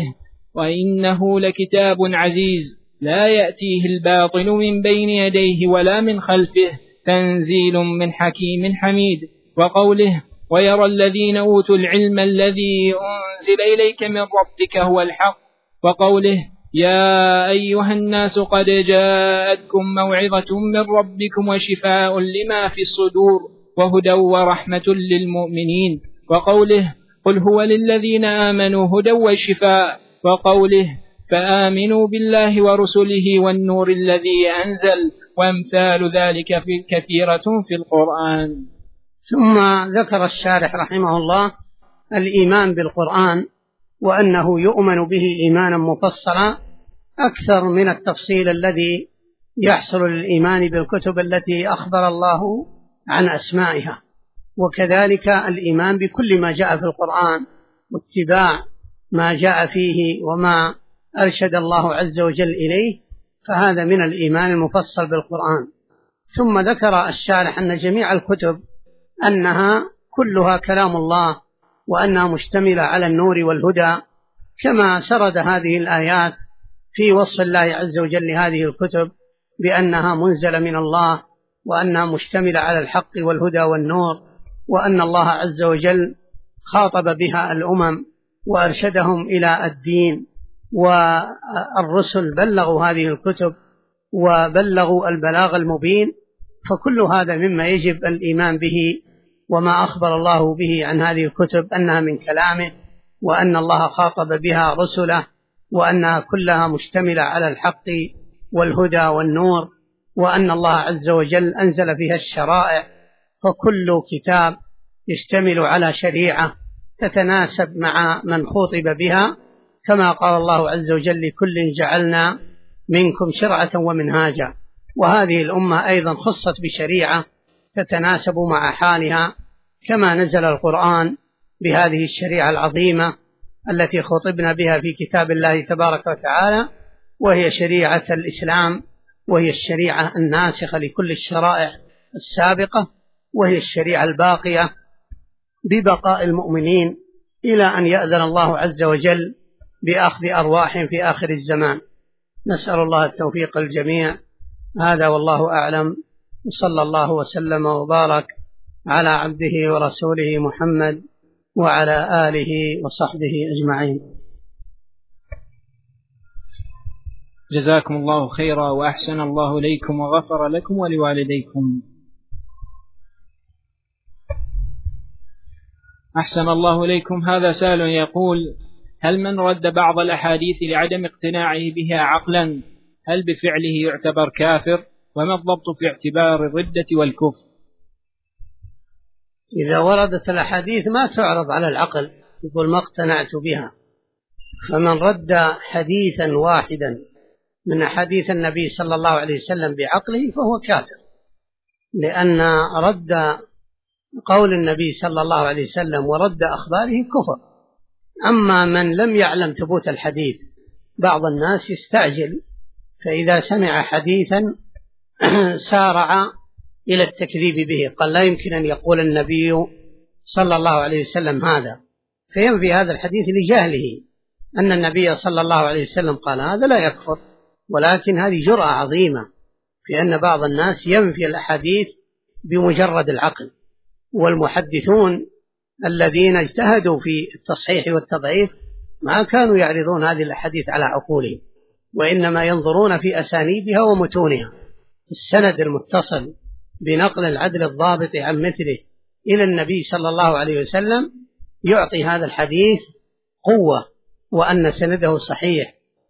وإنه لكتاب عزيز لا يأتيه الباطل من بين يديه ولا من خلفه تنزيل من حكيم حميد، وقوله ويرى الذين أوتوا العلم الذي أنزل إليك من ربك هو الحق، وقوله يا أيها الناس قد جاءتكم موعظة من ربكم وشفاء لما في الصدور وهدى ورحمة للمؤمنين، وقوله قل هو للذين آمنوا هدى وشفاء، وقوله فآمنوا بالله ورسله والنور الذي أنزل، وأمثال ذلك كثيرة في القرآن. ثم ذكر الشارح رحمه الله الإيمان بالقرآن وأنه يؤمن به إيمانا مفصلا أكثر من التفصيل الذي يحصل للإيمان بالكتب التي أخبر الله عن أسمائها، وكذلك الإيمان بكل ما جاء في القرآن واتباع ما جاء فيه وما أرشد الله عز وجل إليه، فهذا من الإيمان المفصل بالقرآن. ثم ذكر الشارح أن جميع الكتب أنها كلها كلام الله وأنها مشتملة على النور والهدى، كما سرد هذه الآيات في وصف الله عز وجل لهذه الكتب بأنها منزلة من الله وأنها مشتملة على الحق والهدى والنور، وأن الله عز وجل خاطب بها الأمم وأرشدهم إلى الدين، والرسل بلغوا هذه الكتب وبلغوا البلاغ المبين، فكل هذا مما يجب الإيمان به وما أخبر الله به عن هذه الكتب أنها من كلامه، وأن الله خاطب بها رسله، وأنها كلها مشتملة على الحق والهدى والنور، وأن الله عز وجل أنزل فيها الشرائع، فكل كتاب يشتمل على شريعة تتناسب مع من خطب بها، كما قال الله عز وجل لكل جعلنا منكم شرعة ومنهاجا. وهذه الأمة أيضا خصت بشريعة تتناسب مع حالها، كما نزل القرآن بهذه الشريعة العظيمة التي خطبنا بها في كتاب الله تبارك وتعالى، وهي شريعة الإسلام، وهي الشريعة الناسخة لكل الشرائع السابقة، وهي الشريعة الباقية ببقاء المؤمنين إلى أن يأذن الله عز وجل بأخذ أرواح في آخر الزمان. نسأل الله التوفيق الجميع. هذا والله أعلم، وصلى الله وسلم وبارك على عبده ورسوله محمد وعلى آله وصحبه أجمعين. جزاكم الله خيرا وأحسن الله إليكم وغفر لكم ولوالديكم. أحسن الله إليكم. هذا سائل يقول: هل من رد بعض الأحاديث لعدم اقتناعه بها عقلا هل بفعله يعتبر كافر؟ وما الضبط في اعتبار الردة والكفر؟ إذا وردت الأحاديث ما تعرض على العقل، يقول ما اقتنعت بها، فمن رد حديثا واحدا من أحاديث النبي صلى الله عليه وسلم بعقله فهو كافر، لأن رد قول النبي صلى الله عليه وسلم ورد أخباره كفر. أما من لم يعلم ثبوت الحديث، بعض الناس يستعجل، فإذا سمع حديثا سارع إلى التكذيب به، قال لا يمكن أن يقول النبي صلى الله عليه وسلم هذا، فينفي هذا الحديث لجهله أن النبي صلى الله عليه وسلم قال هذا، لا يكفر، ولكن هذه جرأة عظيمة في أن بعض الناس ينفي الأحاديث بمجرد العقل. والمحدثون الذين اجتهدوا في التصحيح والتضعيف ما كانوا يعرضون هذه الأحاديث على عقولهم، وإنما ينظرون في أسانيدها ومتونها. السند المتصل بنقل العدل الضابط عن مثله إلى النبي صلى الله عليه وسلم يعطي هذا الحديث قوة، وأن سنده صحيح،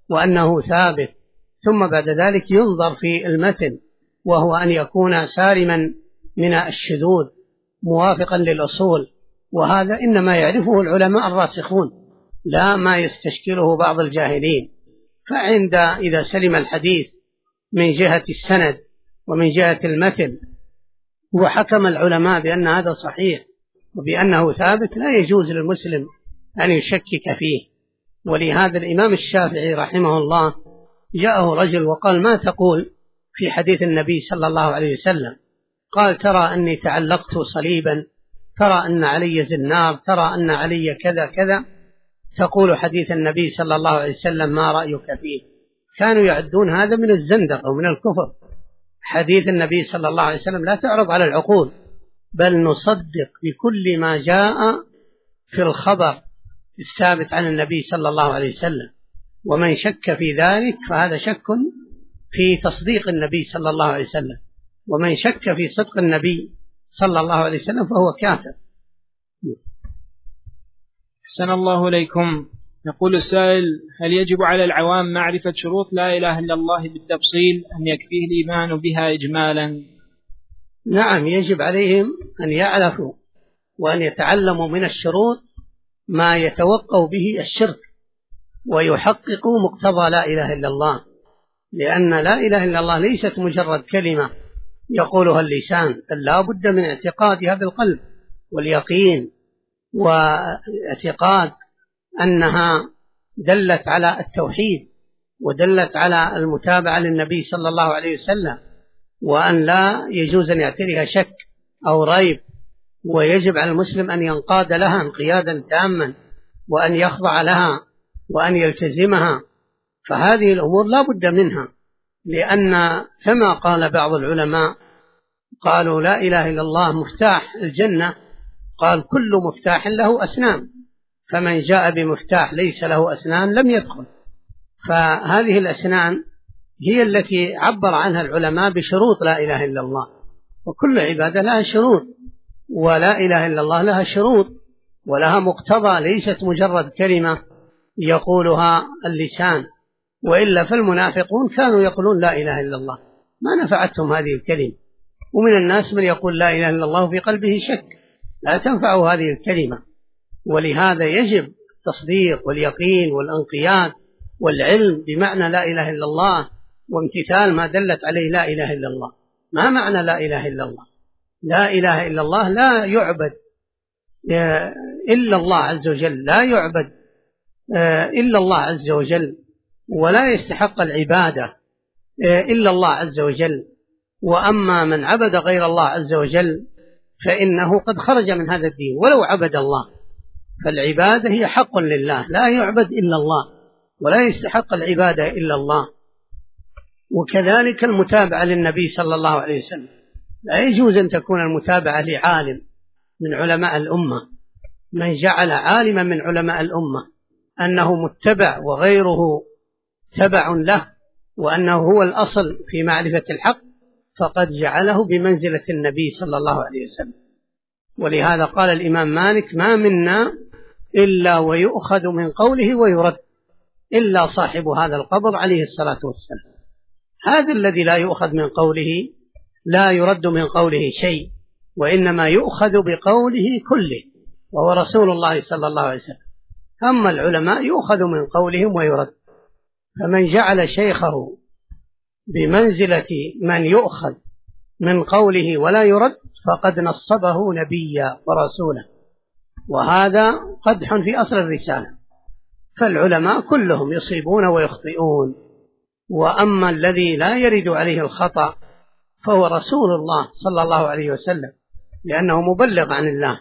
وأنه ثابت، ثم بعد ذلك ينظر في المتن، وهو أن يكون سالما من الشذوذ موافقا للأصول، وهذا إنما يعرفه العلماء الراسخون لا ما يستشكله بعض الجاهلين. إذا سلم الحديث من جهة السند ومن جهة المتن وحكم العلماء بأن هذا صحيح وبأنه ثابت، لا يجوز للمسلم أن يشكك فيه. ولهذا الإمام الشافعي رحمه الله جاءه رجل وقال: ما تقول في حديث النبي صلى الله عليه وسلم؟ قال: ترى أني تعلقت صليبا، ترى أن علي زنار، ترى أن علي كذا كذا، تقول حديث النبي صلى الله عليه وسلم ما رأيك فيه؟ كانوا يعدون هذا من الزندقة ومن الكفر. حديث النبي صلى الله عليه وسلم لا تعرض على العقول، بل نصدق بكل ما جاء في الخبر الثابت عن النبي صلى الله عليه وسلم، ومن شك في ذلك فهذا شك في تصديق النبي صلى الله عليه وسلم، ومن شك في صدق النبي صلى الله عليه وسلم فهو كافر. أحسن الله إليكم. يقول السائل: هل يجب على العوام معرفة شروط لا إله إلا الله بالتفصيل أم يكفيه الإيمان بها إجمالا؟ نعم، يجب عليهم أن يعرفوا وأن يتعلموا من الشروط ما يتوقع به الشرك ويحققوا مقتضى لا إله إلا الله، لأن لا إله إلا الله ليست مجرد كلمة يقولها اللسان، بل لا بد من اعتقادها بالقلب واليقين، واعتقاد أنها دلت على التوحيد ودلت على المتابعة للنبي صلى الله عليه وسلم، وأن لا يجوز أن يعتريها شك أو ريب، ويجب على المسلم أن ينقاد لها انقيادا تاما وأن يخضع لها وأن يلتزمها. فهذه الأمور لا بد منها، لأن كما قال بعض العلماء قالوا: لا إله إلا الله مفتاح الجنة، قال: كل مفتاح له أسنان، فمن جاء بمفتاح ليس له أسنان لم يدخل. فهذه الأسنان هي التي عبر عنها العلماء بشروط لا إله إلا الله، وكل عبادة لها شروط، ولا إله إلا الله لها شروط ولها مقتضى، ليست مجرد كلمة يقولها اللسان، وإلا فالمنافقون كانوا يقولون لا إله إلا الله ما نفعتهم هذه الكلمة، ومن الناس من يقول لا إله إلا الله في قلبه شك، لا تنفع هذه الكلمة. ولهذا يجب التصديق واليقين والانقياد والعلم بمعنى لا إله إلا الله وامتثال ما دلت عليه لا إله إلا الله. ما معنى لا إله إلا الله؟ لا إله إلا الله لا يعبد إلا الله عز وجل، لا يعبد إلا الله عز وجل، ولا يستحق العبادة إلا الله عز وجل. وأما من عبد غير الله عز وجل فإنه قد خرج من هذا الدين ولو عبد الله، فالعبادة هي حق لله، لا يعبد إلا الله ولا يستحق العبادة إلا الله. وكذلك المتابعة للنبي صلى الله عليه وسلم، لا يجوز أن تكون المتابعة لعالم من علماء الأمة، من جعل عالما من علماء الأمة أنه متبع وغيره تبع له وأنه هو الأصل في معرفة الحق، فقد جعله بمنزلة النبي صلى الله عليه وسلم. ولهذا قال الإمام مالك: ما منا إلا ويؤخذ من قوله ويرد إلا صاحب هذا القبر عليه الصلاة والسلام. هذا الذي لا يؤخذ من قوله لا يرد من قوله شيء، وإنما يؤخذ بقوله كله، وهو رسول الله صلى الله عليه وسلم. أما العلماء يؤخذ من قولهم ويرد، فمن جعل شيخه بمنزلة من يؤخذ من قوله ولا يرد فقد نصبه نبيا ورسولا، وهذا قدح في أصل الرسالة. فالعلماء كلهم يصيبون ويخطئون، وأما الذي لا يرد عليه الخطأ فهو رسول الله صلى الله عليه وسلم، لأنه مبلغ عن الله.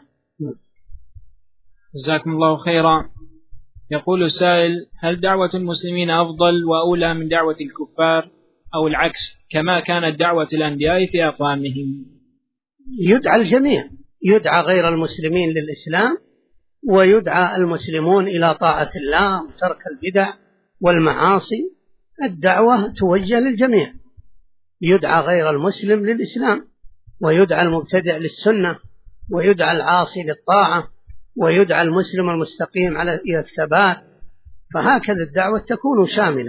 جزاكم الله خيرا. يقول السائل: هل دعوة المسلمين أفضل وأولى من دعوة الكفار أو العكس كما كانت دعوة الأنبياء في أقوامهم؟ يدعى الجميع، يدعى غير المسلمين للإسلام، ويدعى المسلمون إلى طاعة الله وترك البدع والمعاصي. الدعوة توجه للجميع، يدعى غير المسلم للإسلام، ويدعى المبتدع للسنة، ويدعى العاصي للطاعة، ويدعى المسلم المستقيم على الثبات. فهكذا الدعوة تكون شاملة.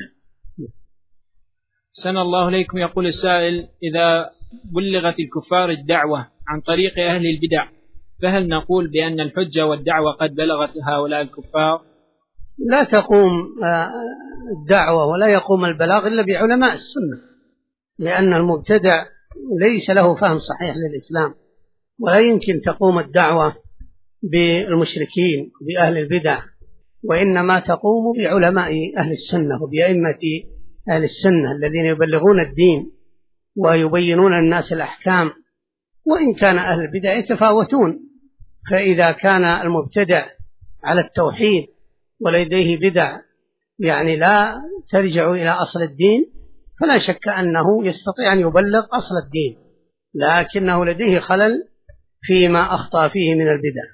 أحسن الله إليكم. يقول السائل: إذا بلغت الكفار الدعوة عن طريق أهل البدع فهل نقول بأن الحجة والدعوة قد بلغت هؤلاء الكفار؟ لا تقوم الدعوة ولا يقوم البلاغ إلا بعلماء السنة، لأن المبتدع ليس له فهم صحيح للإسلام، ولا يمكن تقوم الدعوة بالمشركين بأهل البدع، وإنما تقوم بعلماء أهل السنة وبأئمة أهل السنة الذين يبلغون الدين ويبينون الناس الأحكام. وإن كان أهل البدع يتفاوتون، فإذا كان المبتدع على التوحيد ولديه بدع يعني لا ترجع إلى أصل الدين، فلا شك أنه يستطيع أن يبلغ أصل الدين، لكنه لديه خلل فيما أخطأ فيه من البدع.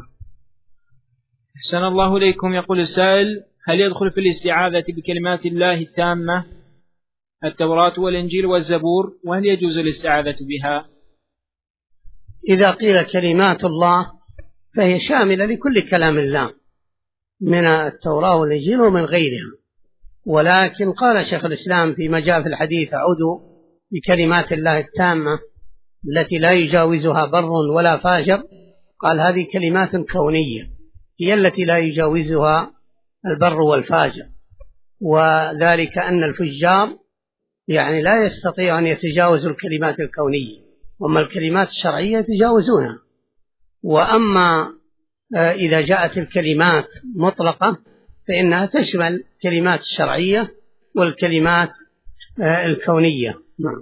أحسن الله إليكم. يقول السائل: هل يدخل في الاستعاذة بكلمات الله التامة التوراة والإنجيل والزبور، وهل يجوز الاستعاذة بها؟ إذا قيل كلمات الله فهي شاملة لكل كلام الله من التوراة والإنجيل ومن غيرها، ولكن قال شيخ الإسلام فيما جاء في الحديث: أعوذ بكلمات الله التامة التي لا يجاوزها بر ولا فاجر، قال هذه كلمات كونية هي التي لا يجاوزها البر والفاجر، وذلك أن الفجار يعني لا يستطيع أن يتجاوزوا الكلمات الكونية، وأما الكلمات الشرعية يتجاوزونها. وأما إذا جاءت الكلمات مطلقة فإنها تشمل الكلمات الشرعية والكلمات الكونية. نعم.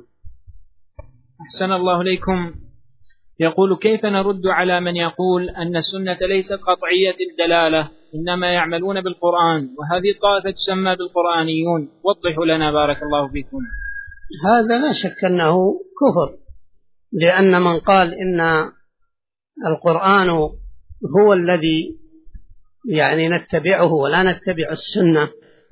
أحسن الله إليكم. يقول: كيف نرد على من يقول أن السنة ليست قطعية الدلالة إنما يعملون بالقرآن، وهذه الطائفة تسمى بالقرآنيون؟ وضحوا لنا بارك الله فيكم. هذا لا شك أنه كفر، لأن من قال إن القرآن هو الذي يعني نتبعه ولا نتبع السنة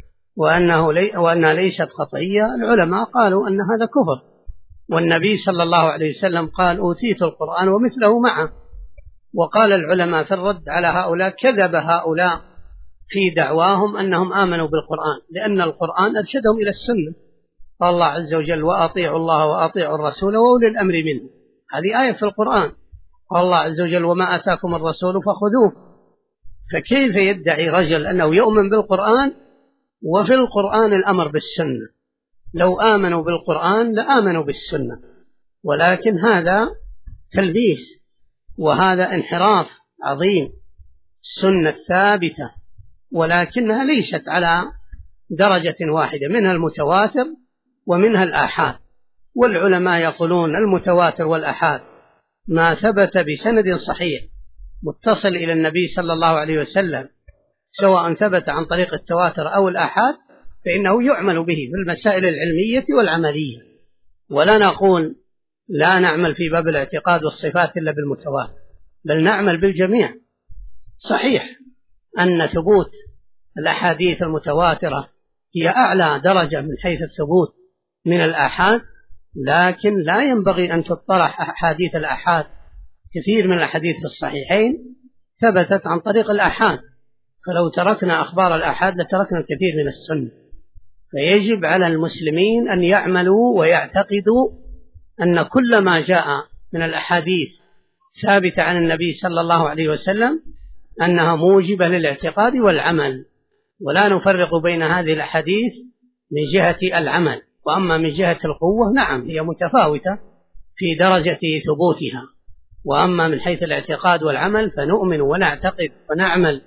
وأنها ليست قطعية، العلماء قالوا أن هذا كفر، والنبي صلى الله عليه وسلم قال: أوتيت القرآن ومثله معه. وقال العلماء في الرد على هؤلاء: كذب هؤلاء في دعواهم أنهم آمنوا بالقرآن، لأن القرآن أرشدهم إلى السنة. قال الله عز وجل: وأطيعوا الله وأطيعوا الرسول وأولي الأمر منه، هذه آية في القرآن. قال الله عز وجل: وما أتاكم الرسول فخذوه. فكيف يدعي رجل أنه يؤمن بالقرآن وفي القرآن الأمر بالسنة؟ لو آمنوا بالقرآن لآمنوا بالسنة، ولكن هذا تلبيس وهذا انحراف عظيم. السنة ثابتة ولكنها ليست على درجة واحدة، منها المتواتر ومنها الآحاد، والعلماء يقولون المتواتر والآحاد ما ثبت بسند صحيح متصل إلى النبي صلى الله عليه وسلم، سواء ثبت عن طريق التواتر أو الآحاد، فإنه يعمل به في المسائل العلمية والعملية. ولا نقول لا نعمل في باب الاعتقاد والصفات إلا بالمتواتر، بل نعمل بالجميع. صحيح أن ثبوت الأحاديث المتواترة هي أعلى درجة من حيث الثبوت من الآحاد، لكن لا ينبغي أن تطرح أحاديث الآحاد. كثير من الأحاديث في الصحيحين ثبتت عن طريق الآحاد، فلو تركنا أخبار الآحاد لتركنا الكثير من السنة. فيجب على المسلمين أن يعملوا ويعتقدوا أن كل ما جاء من الأحاديث ثابتة عن النبي صلى الله عليه وسلم أنها موجبة للاعتقاد والعمل، ولا نفرق بين هذه الأحاديث من جهة العمل. وأما من جهة القوة نعم هي متفاوتة في درجة ثبوتها، وأما من حيث الاعتقاد والعمل فنؤمن ونعتقد ونعمل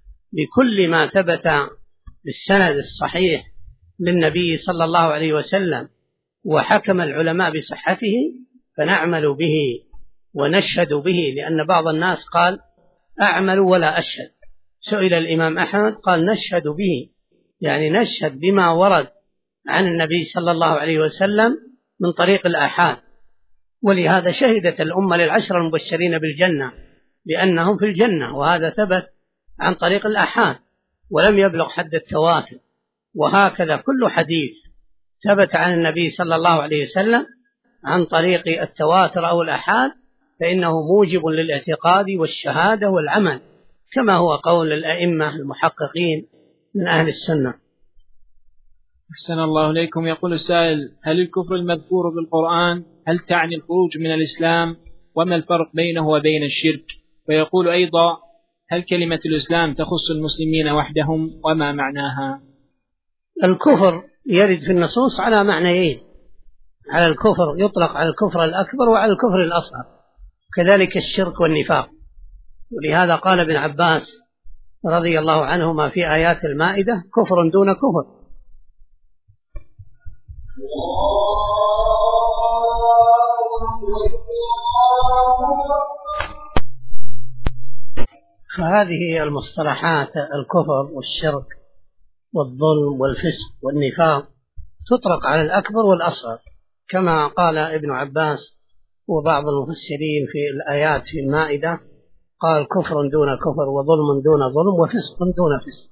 بكل ما ثبت بالسند الصحيح للنبي صلى الله عليه وسلم وحكم العلماء بصحته، فنعمل به ونشهد به. لأن بعض الناس قال: أعمل ولا أشهد. سئل الإمام أحمد قال: نشهد به، يعني نشهد بما ورد عن النبي صلى الله عليه وسلم من طريق الآحاد. ولهذا شهدت الأمة للعشر المبشرين بالجنة لأنهم في الجنة، وهذا ثبت عن طريق الآحاد ولم يبلغ حد التواتر. وهكذا كل حديث ثبت عن النبي صلى الله عليه وسلم عن طريق التواتر أو الآحاد فإنه موجب للاعتقاد والشهادة والعمل، كما هو قول الأئمة المحققين من أهل السنة. أحسن الله إليكم. يقول السائل: هل الكفر المذكور بالقرآن هل تعني الخروج من الإسلام؟ وما الفرق بينه وبين الشرك؟ ويقول أيضا: هل كلمة الإسلام تخص المسلمين وحدهم وما معناها؟ الكفر يرد في النصوص على معنيين: على الكفر يطلق على الكفر الأكبر وعلى الكفر الأصغر، كذلك الشرك والنفاق. ولهذا قال ابن عباس رضي الله عنهما في آيات المائدة: كفر دون كفر. فهذه المصطلحات الكفر والشرك والظلم والفسق والنفاق تطلق على الأكبر والأصغر، كما قال ابن عباس وبعض المفسرين في الآيات في المائدة، قال: كفر دون كفر وظلم دون ظلم وفسق دون فسق.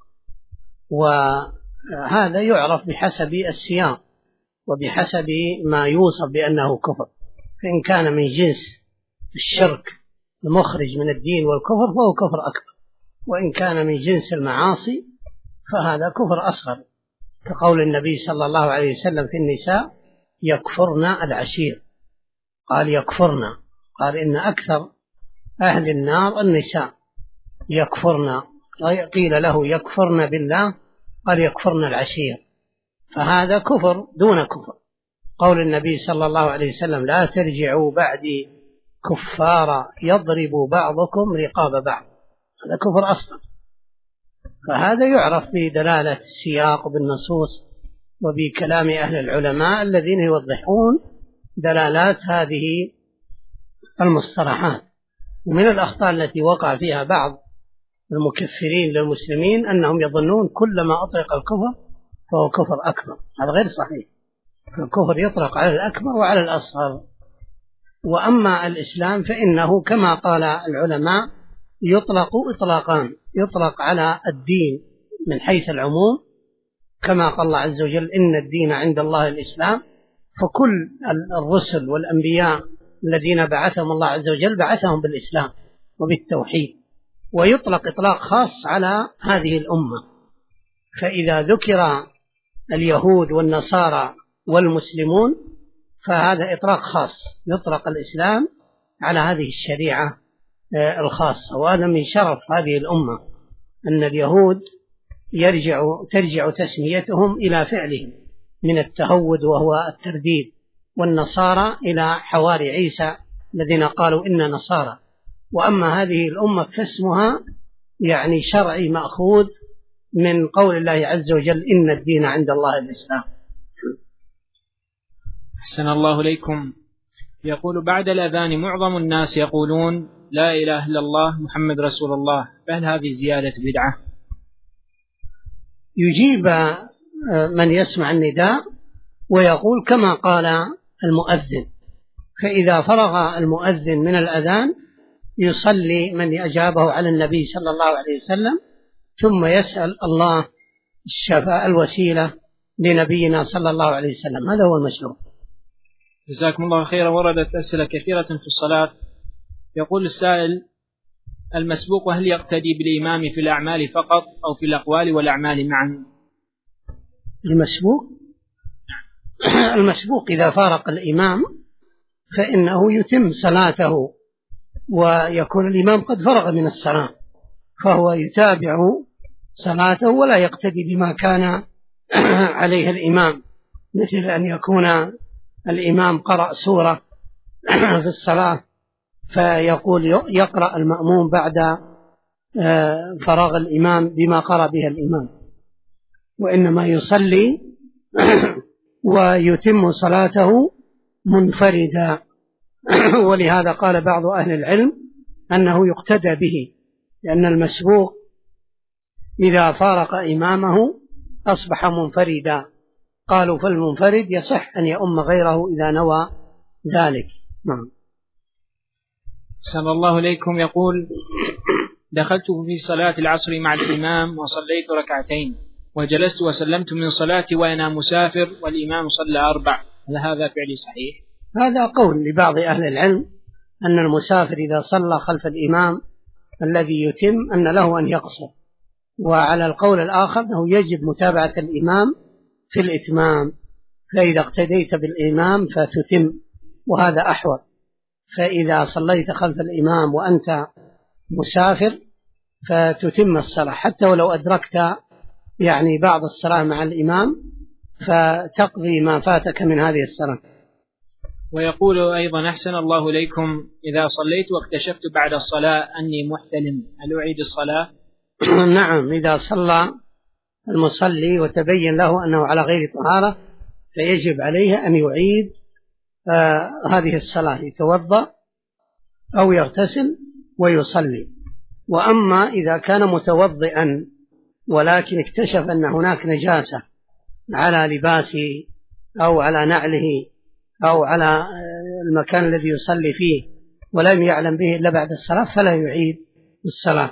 وهذا يعرف بحسب السياق وبحسب ما يوصف بأنه كفر، فإن كان من جنس الشرك المخرج من الدين والكفر فهو كفر أكبر، وإن كان من جنس المعاصي فهذا كفر أصغر، كقول النبي صلى الله عليه وسلم في النساء: يكفرن العشير. قال يكفرن، قال إن أكثر أهل النار النساء يكفرن. قيل له: يكفرن بالله؟ قال: يكفرن العشير. فهذا كفر دون كفر. قول النبي صلى الله عليه وسلم: لا ترجعوا بعدي كفارا يضرب بعضكم رقاب بعض، هذا كفر أصغر. فهذا يعرف بدلالة السياق وبالنصوص وبكلام أهل العلماء الذين يوضحون دلالات هذه المصطلحات. ومن الأخطاء التي وقع فيها بعض المكفرين للمسلمين أنهم يظنون كلما أطلق الكفر فهو كفر أكبر، هذا غير صحيح. الكفر يطلق على الأكبر وعلى الأصغر. وأما الإسلام فإنه كما قال العلماء يطلق إطلاقان: يطلق على الدين من حيث العموم، كما قال الله عز وجل: إن الدين عند الله الإسلام، فكل الرسل والأنبياء الذين بعثهم الله عز وجل بعثهم بالإسلام وبالتوحيد. ويطلق إطلاق خاص على هذه الأمة، فإذا ذكر اليهود والنصارى والمسلمون فهذا إطلاق خاص، يطلق الإسلام على هذه الشريعة الخاصة. وهذا من شرف هذه الأمة أن اليهود ترجع تسميتهم إلى فعلهم من التهود وهو الترديد، والنصارى إلى حواري عيسى الذين قالوا إن نصارى. وأما هذه الأمة فاسمها يعني شرعي مأخوذ من قول الله عز وجل: إن الدين عند الله الإسلام. أحسن الله إليكم. يقول: بعد الأذان معظم الناس يقولون لا إله إلا الله محمد رسول الله، فهل هذه زيادة بدعة؟ يجيب من يسمع النداء ويقول كما قال المؤذن، فإذا فرغ المؤذن من الأذان يصلي من أجابه على النبي صلى الله عليه وسلم، ثم يسأل الله الشفاء الوسيلة لنبينا صلى الله عليه وسلم. هذا هو المشروع. جزاكم الله خيرا. وردت أسئلة كثيرة في الصلاة. يقول السائل: المسبوق هل يقتدي بالإمام في الأعمال فقط أو في الأقوال والأعمال معا؟ المسبوق إذا فارق الإمام فإنه يتم صلاته، ويكون الإمام قد فرغ من الصلاة فهو يتابع صلاته ولا يقتدي بما كان عليه الإمام، مثل أن يكون الإمام قرأ سورة في الصلاة فيقول يقرأ المأموم بعد فراغ الإمام بما قرأ به الإمام، وإنما يصلي ويتم صلاته منفردا. ولهذا قال بعض أهل العلم أنه يقتدى به، لأن المسبوق إذا فارق إمامه أصبح منفردا. قالوا فالمنفرد يصح أن يؤم غيره إذا نوى ذلك. نعم. أحسن الله إليكم. يقول: دخلت في صلاة العصر مع الإمام وصليت ركعتين وجلست وسلمت من صلاتي وأنا مسافر والإمام صلى 4، هل هذا فعلي صحيح؟ هذا قول لبعض أهل العلم أن المسافر إذا صلى خلف الإمام الذي يتم أن له أن يقصر، وعلى القول الآخر أنه يجب متابعة الإمام في الإتمام، فإذا اقتديت بالإمام فتتم، وهذا أحوط. فإذا صليت خلف الإمام وأنت مسافر فتتم الصلاة، حتى ولو أدركت يعني بعض الصلاة مع الإمام فتقضي ما فاتك من هذه الصلاة. ويقول أيضا: أحسن الله إليكم، إذا صليت واكتشفت بعد الصلاة أني محتلم، هل أعيد الصلاة؟ نعم، إذا صلى المصلي وتبين له أنه على غير طهارة فيجب عليه أن يعيد هذه الصلاة، يتوضأ أو يغتسل ويصلي. وأما إذا كان متوضئا ولكن اكتشف أن هناك نجاسة على لباسه أو على نعله أو على المكان الذي يصلي فيه ولم يعلم به إلا بعد الصلاة فلا يعيد الصلاة.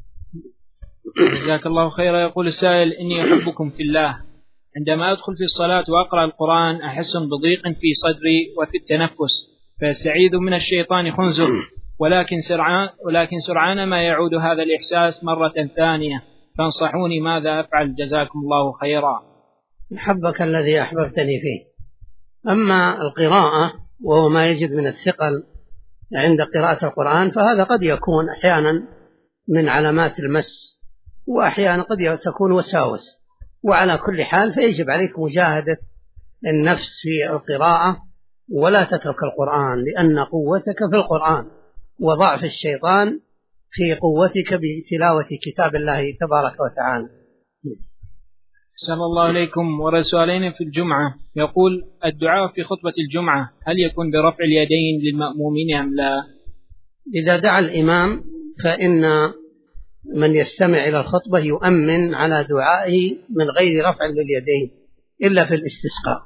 جزاك الله خيرا. يقول السائل: إني أحبكم في الله، عندما أدخل في الصلاة وأقرأ القرآن أحس بضيق في صدري وفي التنفس، فأستعيذ من الشيطان خنزر، ولكن سرعان ما يعود هذا الإحساس مرة ثانية، فانصحوني ماذا أفعل؟ جزاكم الله خيرا. يحبك الذي أحببتني فيه. أما القراءة وهو ما يجد من الثقل عند قراءة القرآن فهذا قد يكون أحيانا من علامات المس، وأحيانا قد تكون وساوس، وعلى كل حال فيجب عليك مجاهدة النفس في القراءة ولا تترك القرآن، لأن قوتك في القرآن وضعف الشيطان في قوتك بتلاوة كتاب الله تبارك وتعالى. صلى الله عليكم. ورسولين في الجمعة يقول: الدعاء في خطبة الجمعة هل يكون برفع اليدين للمأمومين أم لا؟ إذا دعا الإمام فإن من يستمع إلى الخطبة يؤمن على دعائه من غير رفع لليدين إلا في الاستسقاء.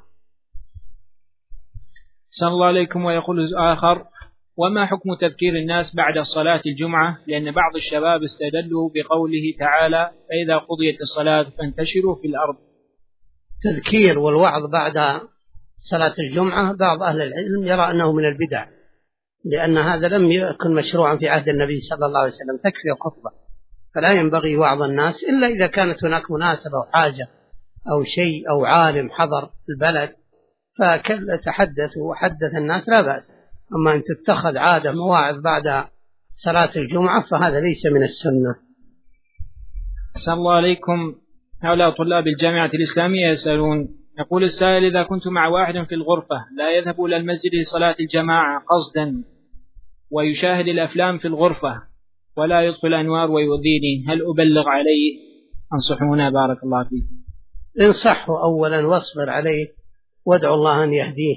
صلى الله عليكم. ويقول آخر: وما حكم تذكير الناس بعد صلاة الجمعة؟ لأن بعض الشباب استدلوا بقوله تعالى: فإذا قضيت الصلاة فانتشروا في الأرض. تذكير والوعظ بعد صلاة الجمعة بعض أهل العلم يرى أنه من البدع، لأن هذا لم يكن مشروعا في عهد النبي صلى الله عليه وسلم، تكفي الخطبة، فلا ينبغي وعظ الناس إلا إذا كانت هناك مناسبة أو حاجة أو شيء أو عالم حضر البلد فتحدث وحدث الناس لا بأس. أما أن تتخذ عادة مواعظ بعد صلاة الجمعة فهذا ليس من السنة. أحسن الله عليكم. هؤلاء طلاب الجامعة الإسلامية يسألون: يقول السائل: إذا كنت مع واحد في الغرفة لا يذهب إلى المسجد لصلاة الجماعة قصدا ويشاهد الأفلام في الغرفة ولا يطفئ الأنوار ويؤذيني، هل أبلغ عليه؟ أنصحونا بارك الله فيك. انصحه أولا واصبر عليه وادعو الله أن يهديه،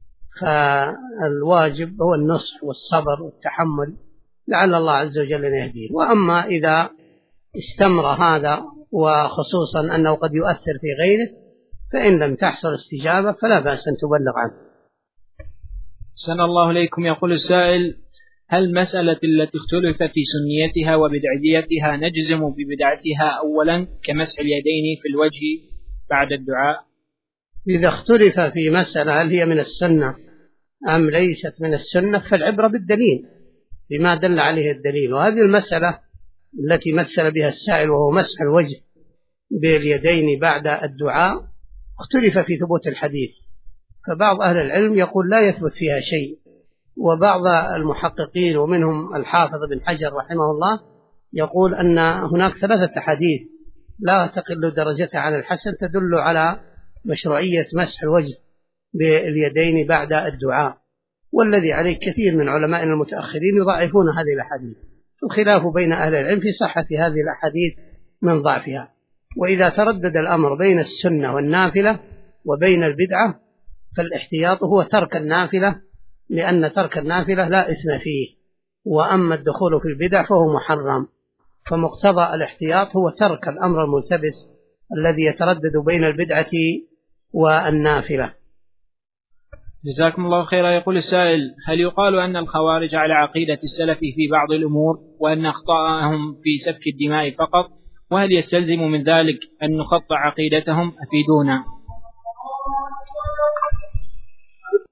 فالواجب هو النصح والصبر والتحمل لعل الله عز وجل أن يهديه. وأما إذا استمر هذا وخصوصا أنه قد يؤثر في غيره فإن لم تحصل استجابة فلا بأس أن تبلغ عنه. سن الله عليكم. يقول السائل: هل المسألة التي اختلف في سنيتها وبدعيتها نجزم ببدعتها أولا كمسح اليدين في الوجه بعد الدعاء؟ إذا اختلف في مسألة هل هي من السنة أم ليست من السنة فالعبرة بالدليل بما دل عليه الدليل. وهذه المسألة التي مثل بها السائل وهو مسح الوجه باليدين بعد الدعاء اختلف في ثبوت الحديث، فبعض أهل العلم يقول لا يثبت فيها شيء، وبعض المحققين ومنهم الحافظ بن حجر رحمه الله يقول أن هناك 3 أحاديث لا تقل درجتها عن الحسن تدل على مشروعية مسح الوجه باليدين بعد الدعاء، والذي عليه كثير من علماء المتأخرين يضعفون هذه الأحاديث، الخلاف بين أهل العلم في صحة هذه الأحاديث من ضعفها. وإذا تردد الأمر بين السنة والنافلة وبين البدعة فالاحتياط هو ترك النافلة، لأن ترك النافلة لا إثم فيه، وأما الدخول في البدع فهو محرم، فمقتضى الاحتياط هو ترك الأمر الملتبس الذي يتردد بين البدعة والنافلة. جزاكم الله خيرا. يقول السائل: هل يقال أن الخوارج على عقيدة السلف في بعض الأمور وأن أخطاءهم في سفك الدماء فقط، وهل يستلزم من ذلك أن نقطع عقيدتهم؟ أفيدونا.